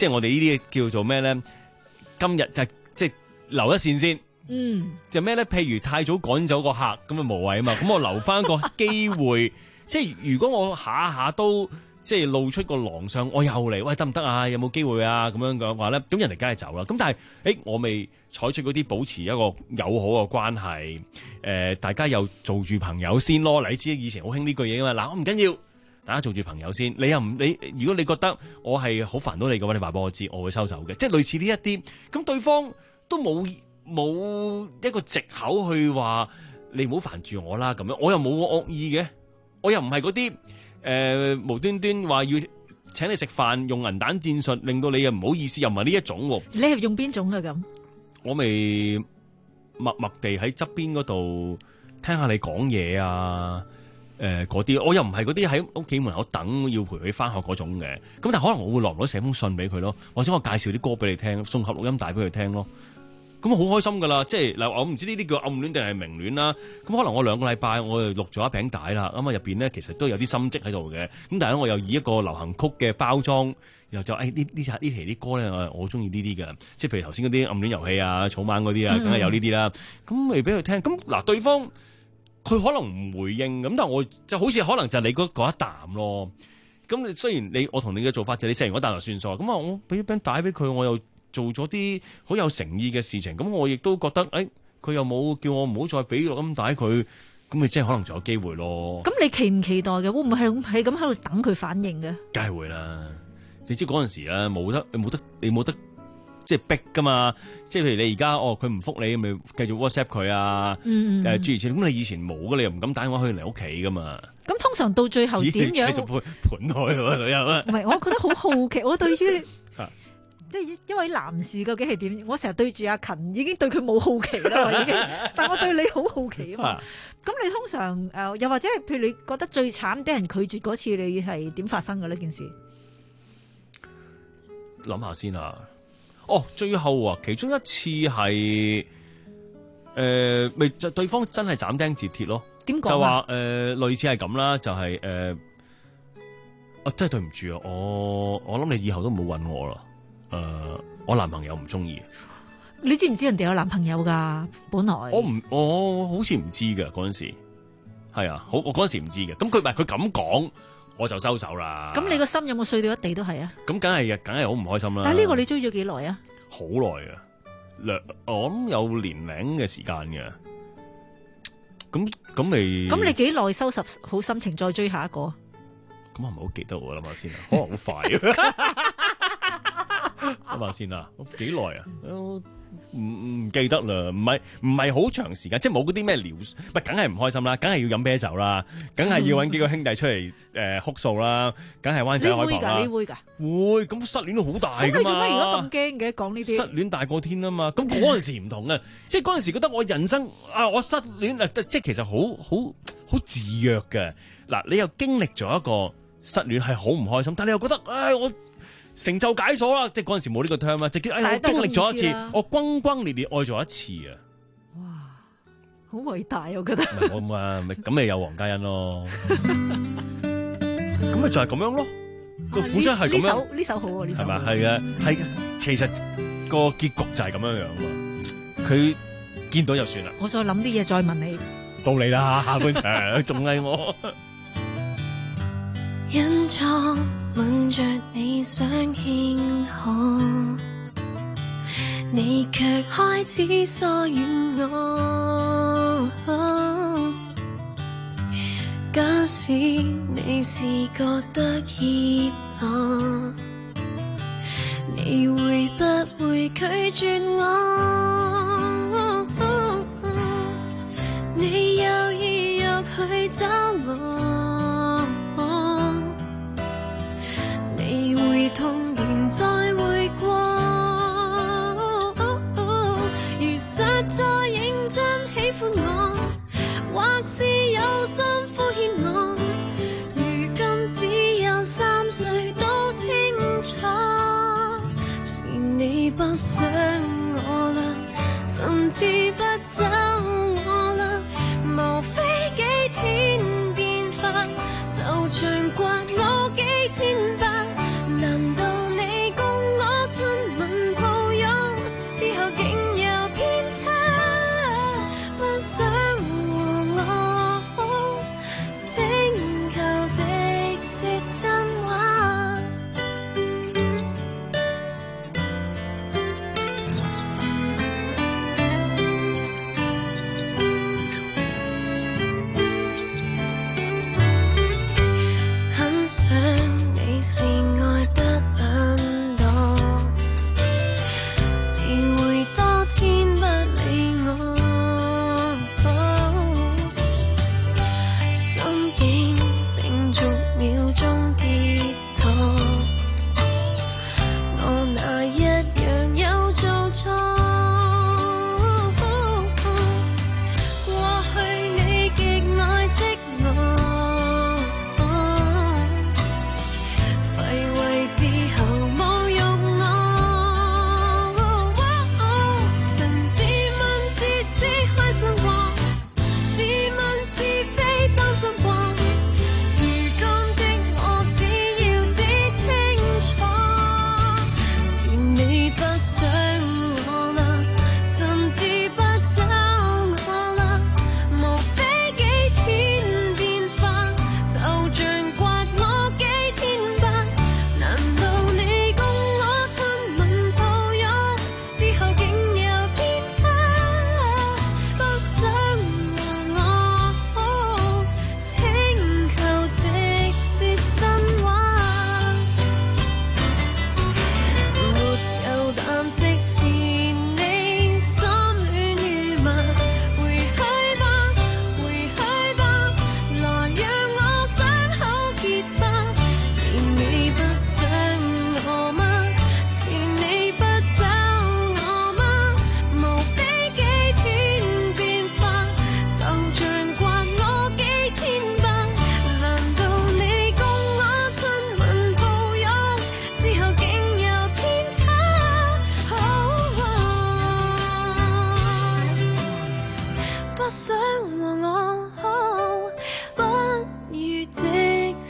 即係我哋呢啲叫做咩咧？今日就即係留一線先。 嗯， 就咩咧？譬如太早趕走個客，咁啊無謂啊嘛。咁我留翻個機會，即係如果我下下都即係露出個狼相，我又嚟，喂得唔得啊？有冇機會啊？咁樣嘅話咧，咁人哋梗係走啦。咁但係，誒我未採取嗰啲保持一個友好嘅關係，誒、呃、大家又做住朋友先咯。你知以前好興呢句嘢噶嘛？嗱，我唔緊要，大家做住朋友先。你又唔你，如果你覺得我係好煩到你嘅話，你話俾我知，我會收手嘅。即係類似呢一啲，咁對方都冇。冇一個藉口去話你唔好煩住我啦，咁樣我又冇個惡意嘅，我又唔係嗰啲誒無端端話要請你食飯用銀彈戰術，令到你又唔好意思，又唔係呢一種。 你係用邊種啊？咁我咪默默地喺側邊嗰度聽下你講嘢啊，誒嗰啲，我又唔係嗰啲喺屋企門口等要陪佢翻學嗰種嘅。咁但係可能我會落唔到寫封信俾佢咯，或者我介紹啲歌俾你聽，送盒錄音帶俾佢聽咯。咁好開心噶啦，即係嗱，我唔知呢啲叫暗戀定係明戀啦。咁可能我兩個禮拜我就錄咗一餅帶啦，咁啊入邊咧其實都有啲心跡喺度嘅。咁但係咧我又以一個流行曲嘅包裝，然後就誒呢呢呢期啲歌咧我好中意呢啲嘅，即係譬如頭先嗰啲暗戀遊戲啊、草蜢嗰啲啊，梗係有呢啲啦。咁咪俾佢聽。咁嗱，對方佢可能唔回應，咁但係我就好似可能就係你嗰嗰一啖咯。咁你雖然你我同你嘅做法就係你食完嗰啖就算數，咁啊我俾一餅帶俾佢，我又做咗啲好有誠意嘅事情，咁我亦都覺得，誒、欸，佢又冇叫我唔好再俾錄音帶佢，咁咪即係可能仲有機會咯。咁你期唔期待嘅？會唔會係係咁喺度等佢反應嘅？ 梗係會啦！你知嗰陣時咧，冇得，你冇得，你冇得，即係逼噶嘛。即係譬如你而家，哦，佢唔覆你，咪繼續 WhatsApp 佢啊。嗯嗯。誒，諸如此類。咁你以前冇嘅，你又唔敢打電話去嚟屋企噶嘛。咁通常到最後點樣？ 繼續盤盤開喎，女人啊！ 唔係，我覺得好好奇，我對於。即係一位男士究竟係點？我成日對住阿勤已經對佢冇好奇啦，我已經。但我對你好好奇啊嘛。咁你通常誒、呃，又或者係譬如你覺得最慘俾人拒絕嗰次，你係點發生嘅呢件事？ 諗下先啊。哦，最後啊，其中一次係誒，咪、呃、就對方真係斬釘截鐵咯。點講啊？就話誒、呃，類似係咁啦，就係、是、誒，啊、呃，真係對唔住啊，我我諗你以後都唔好搵我啦。誒、呃，我男朋友唔中意。 你知唔知人哋有男朋友噶？本來我唔，我好似唔知嘅嗰陣時，係啊，好，我嗰陣時唔知嘅。咁佢唔係佢咁講，我就收手啦。咁你個心有冇碎到一地都係啊？咁梗係嘅， 梗係好唔開心啦。 但係呢個你追咗幾耐啊？ 好耐啊，兩我諗有年零嘅時間嘅。咁咁你咁你幾耐收拾好心情再追下一個？ 咁係咪好記得我諗下先啊？可能好快啊！諗下先啦，幾耐啊？唔唔記得啦，唔係唔係好長時間，即係冇嗰啲咩聊，唔係梗係唔開心啦，梗係要飲啤酒啦，梗係要揾幾個兄弟出嚟誒哭訴啦，梗係灣仔開房啦。你會㗎？你會㗎？會，咁失戀都好大㗎嘛。咁你做咩而家咁驚嘅？講呢啲失戀大過天啊嘛！咁嗰陣時唔同嘅，即係嗰陣時覺得我人生啊，我失戀啊，即係其實好好好自虐嘅。嗱，你又經歷咗一個失戀係好唔開心，但係你又覺得唉我。成就解鎖啦！即係嗰陣時冇呢個 term 啦，直接哎呀，我經歷咗一次，我轟轟烈烈愛咗一次啊！ 哇，好偉大，我覺得。 我咁啊，咪咁咪有黃嘉欣咯，咁咪就係咁樣咯。個本身係咁樣。呢首呢首好啊，呢首係咪？係嘅，係嘅。其實個結局就係咁樣樣嘛。佢見到就算啦。 我再諗啲嘢再問你。 到你啦，下半場仲係我。 隱藏瞞着你想輕看，你卻開始疏遠我。假使你是覺得怯懦，你會不會拒絕我？你有意欲去找我，你會痛然再會過。如實在認真喜歡我，或是有心敷衍我，如今只有三歲都清楚，是你不想我啦，甚至不找我啦，無非幾天變化，就像刮我幾千百，難道你共我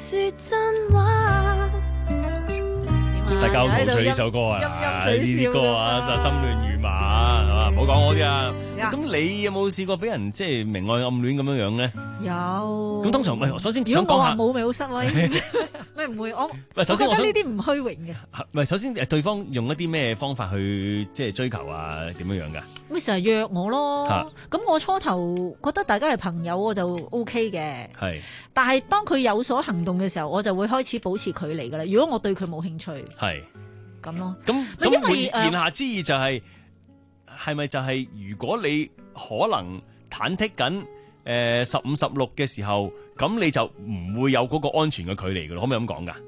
說真話。 大家好陶醉呢首歌啊，呢啲歌啊，就心亂如麻，係嘛？唔好講我啲啊。咁你有冇試過俾人即係明愛暗戀咁樣樣咧？ 有。 咁通常，喂，首先想如果我話講下， 冇咪好失威，咪唔會。我喂，首先我想我覺得呢啲唔虛榮嘅。 唔係，首先誒，對方用一啲咩方法去即係追求啊？點樣樣㗎？ 咪成日約我咯嚇， 咁我初頭覺得大家係朋友我就 O K 嘅， 係。 但係當佢有所行動嘅時候，我就會開始保持距離噶啦。如果我對佢冇興趣， 係咁咯。 咁因咁為誒言言下之意就係係咪就係如果你可能忐忑緊誒十五十六嘅時候，咁你就唔會有嗰個安全嘅距離㗎咯？可唔可以咁講㗎？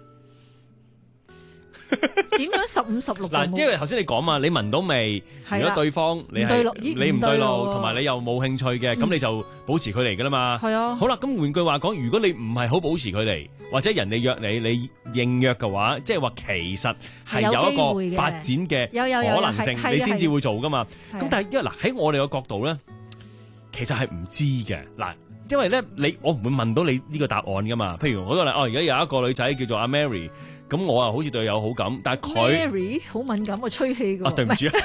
點樣十五十六？ 嗱，因為頭先你講嘛，你聞到味， 係啦如果對方你唔對路係咦你唔對路， 唔對路喎同埋你又冇興趣嘅，咁嗯你就保持距離㗎啦嘛。 係啊好啦，咁換句話講，如果你唔係好保持距離，或者人哋約你，你應約嘅話，即係話其實係有係有機會嘅一個發展嘅有有有可能性， 係係你先至會做㗎嘛。 係咁但係因為嗱喺我哋嘅角度咧，其實係唔知嘅嗱。因為咧，你我唔會問到你呢個答案噶嘛。譬如我個例，哦，而家有一個女仔叫做阿 Mary，咁我啊好似對佢有好感，但係佢 Mary 好敏感，我吹氣㗎。 啊，對唔住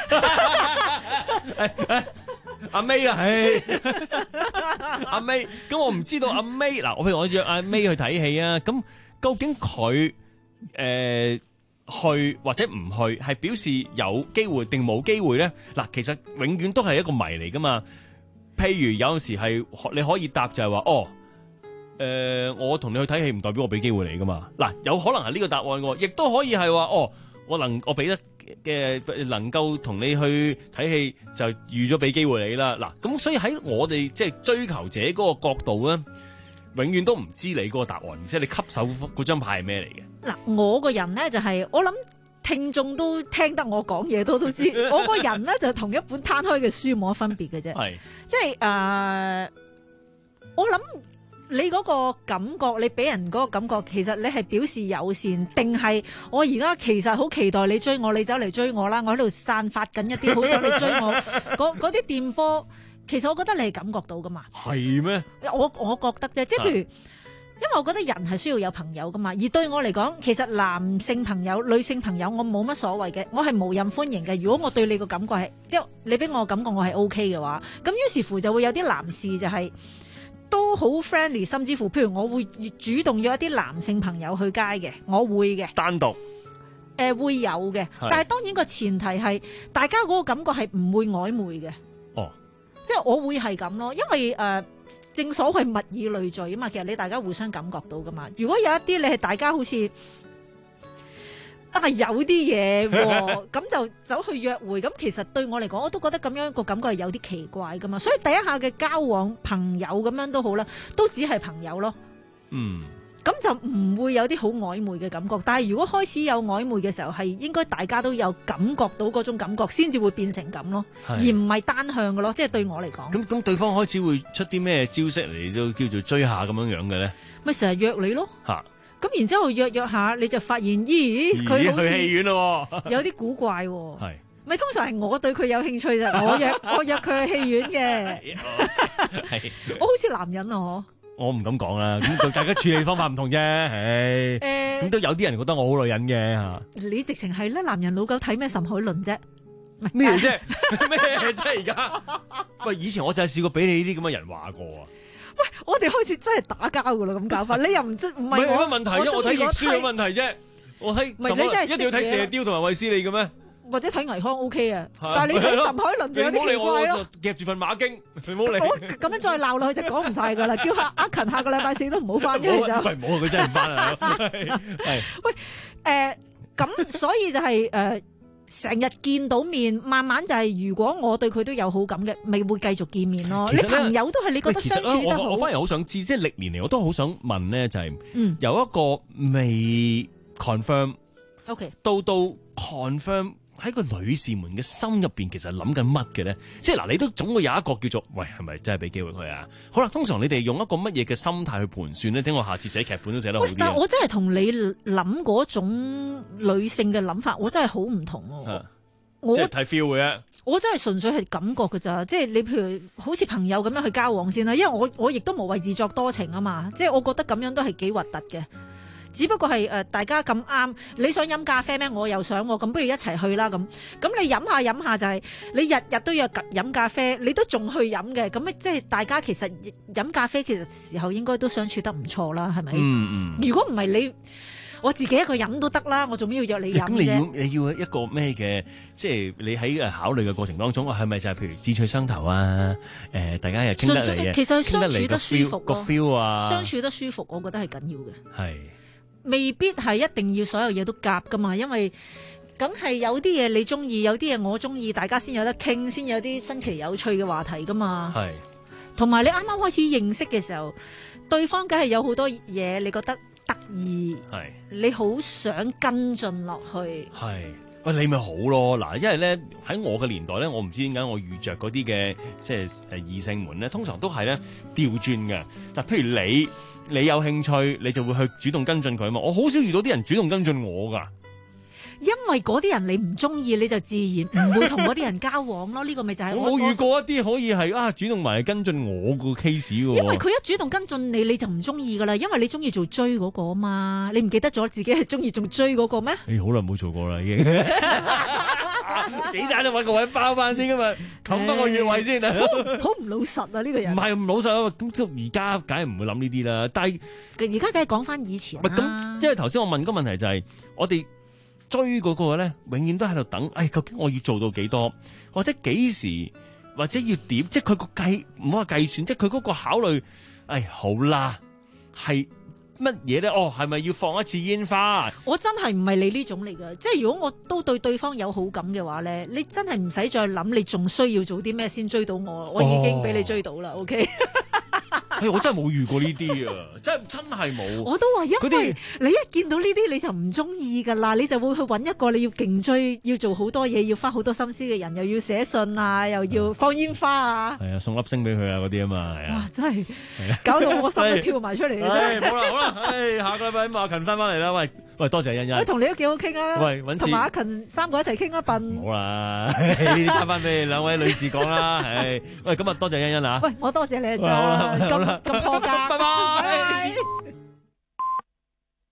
啊，阿 May 啦，唉，阿 May，咁我唔知道阿 May 嗱，我譬如我約阿 May 去睇戲啊，咁究竟佢誒去或者唔去，係表示有機會定冇機會咧？嗱，其實永遠都係一個謎嚟噶嘛。譬如有陣時係你可以答就係話哦，誒、呃、我同你去睇戲唔代表我俾機會你噶嘛。嗱，有可能係呢個答案喎，亦都可以係話哦，我能我俾得嘅能夠同你去睇戲就預咗俾機會你啦。嗱，咁所以喺我哋即係追求者嗰個角度咧，永遠都唔知你嗰個答案，即係你吸手嗰張牌係咩嚟嘅。 嗱，我個人咧就係、我諗。聽眾都聽得我講嘢都都知，我個人咧就同一本攤開嘅書冇乜分別嘅啫。 係， 即係誒、呃，我諗你嗰個感覺，你俾人嗰個感覺，其實你係表示友善，定係我而家其實好期待你追我，你走嚟追我啦，我喺度散發緊一啲好想你追我嗰嗰啲電波，其實我覺得你係感覺到噶嘛。 係咩？ 我我覺得啫，即係譬如。因為我覺得人係需要有朋友噶嘛，而對我嚟講，其實男性朋友、女性朋友我冇乜所謂嘅，我係無任歡迎嘅。如果我對你個感覺係，即係你俾我感覺我係 O K 嘅話，咁於是乎就會有啲男士就係、都好 friendly，甚至乎譬如我會主動約一啲男性朋友去街嘅，我會嘅。 單獨。 誒、呃、會有嘅，但係當然個前提係大家嗰個感覺係唔會曖昧嘅。 哦， 即係我會係咁咯，因為誒。呃正所謂物以類聚啊嘛，其實你大家互相感覺到噶嘛。如果有一啲你係大家好似啊有啲嘢喎，咁就走去約會，咁其實對我嚟講，我都覺得咁樣個感覺係有啲奇怪噶嘛。所以第一下嘅交往朋友咁樣都好啦，都只係朋友咯。 嗯。 咁就唔會有啲好曖昧嘅感覺，但係如果開始有曖昧嘅時候，係應該大家都有感覺到嗰種感覺，先至會變成咁咯，而唔係單向嘅咯。即係對我嚟講， 咁咁對方開始會出啲咩招式嚟都叫做追下咁樣樣嘅咧？ 咪成日約你咯。 嚇！ 咁然之後約約下，你就發現，咦，佢好似去戲院咯， 有啲古怪喎。 係咪通常係我對佢有興趣啫，我約我約佢去戲院嘅。 係我好似男人啊，嗬。 我唔敢講啦，咁大家處理方法唔同啫，唉，咁都有啲人覺得我好女人嘅嚇。 你直情係咧，男人老狗睇咩岑海倫啫？ 咩啫？咩啫？而家喂，以前我就係試過俾你呢啲咁嘅人話過啊。 喂，我哋開始真係打交噶啦，咁搞法，你又唔知唔係我乜問題啫？我睇譯書有問題啫，我睇唔係你真係一定要睇射雕同埋衛斯理嘅咩？ 或者睇倪匡 O K 啊，但係你睇岑海倫就有啲奇怪咯。 夾住份馬經，你唔好理。 咁樣再鬧落去就講唔晒噶啦，叫阿阿勤下個禮拜四都唔好翻，跟住就。 唔係冇，佢真係唔翻啊！係。 喂，誒，咁所以就係誒，成日見到面，慢慢就係如果我對佢都有好感嘅，咪會繼續見面咯。你朋友都係你覺得相處得好。 我反而好想知，即係歷年嚟我都好想問咧，就係由一個未 confirm，OK，到到 confirm。喺個女士們嘅心入邊，其實諗緊乜嘅咧？即係嗱，你都總會有一個叫做喂，係咪真係俾機會佢啊？好啦，通常你哋用一個乜嘢嘅心態去盤算咧？等我下次寫劇本都寫得好啲。 但係我真係同你諗嗰種女性嘅諗法，我真係好唔同喎。 我即係睇 feel 嘅啫。 我真係純粹係感覺㗎咋，即係你譬如好似朋友咁樣去交往先啦，因為我我亦都無謂自作多情啊嘛，即係我覺得咁樣都係幾核突嘅。只不過係誒、呃、大家咁啱，你想飲咖啡咩？我又想喎，咁不如一齊去啦咁。咁你飲下飲下就係、是、你日日都要飲咖啡，你都仲去飲嘅，咁即係大家其實飲咖啡其實時候應該都相處得唔錯啦，係咪？ 嗯嗯。 如果唔係你。我自己一個飲都得啦，我做咩要約你飲啫？ 咁你要你要一個咩嘅？即係你喺誒考慮嘅過程當中，係咪就係譬如志趣相投啊？誒、呃，大家又傾得嚟嘅， 其實相處得舒服個 feel 啊， 相處得舒服，我覺得係緊要嘅。 係未必係一定要所有嘢都夾噶嘛，因為梗係有啲嘢你中意，有啲嘢我中意，大家先有得傾，先有啲新奇有趣嘅話題噶嘛。係，同埋你啱啱開始認識嘅時候，對方梗係有好多嘢，你覺得得意，係你好想跟進落去， 係喂你咪好咯嗱，因為咧喺我嘅年代咧，我唔知點解我遇着嗰啲嘅即係誒異性們咧，通常都係咧調轉嘅。嗱，譬如你你有興趣，你就會去主動跟進佢嘛。我好少遇到啲人主動跟進我噶。 因為嗰啲人你唔中意，你就自然唔會同嗰啲人交往咯。呢個咪就係我冇遇過一啲可以係啊主動埋嚟跟進我個 case 嘅。 因為佢一主動跟進你，你就唔中意噶啦。因為你中意做追嗰個啊嘛，你唔記得咗自己係中意做追嗰個咩？ 誒，好耐冇做過啦，已經幾大都揾個位包翻先噶嘛，冚翻個穴位先啊！ 好唔老實啊呢個人。 唔係唔老實啊，咁而家梗係唔會諗呢啲啦。但係而家梗係講翻以前啦。 咁，因為頭先我問個問題就係我哋。追嗰個咧，永遠都喺度等。誒、哎，究竟我要做到幾多，或者幾時，或者要點？即係佢個計，唔好話計算，即係佢嗰個考慮。誒、哎，好啦，係乜嘢咧？哦，係咪要放一次煙花？ 我真係唔係你呢種嚟㗎。即係如果我都對對方有好感嘅話咧，你真係唔使再諗，你仲需要做啲咩先追到我？我已經俾你追到啦。哦、OK。 哎、我真係冇遇過呢啲啊！真真係冇。 我都話，因為你一見到呢啲你就唔中意噶啦，你就會去揾一個你要勁追，要做好多嘢，要花好多心思嘅人，又要寫信啊，又要放煙花啊。係啊，送粒星俾佢啊，嗰啲啊嘛，係啊。 哇！真係搞到我心都跳埋出嚟啊！真係。 好啦好啦，唉，下個禮拜阿勤翻翻嚟啦，喂喂，多謝欣欣。 喂，同你都幾好傾啊！ 喂，揾次同埋阿勤三個一齊傾一笨。 好啦，呢啲交翻俾兩位女士講啦。係，喂，咁啊，多謝欣欣啊。 喂，我多謝你啊，真咁咁破格。 拜拜。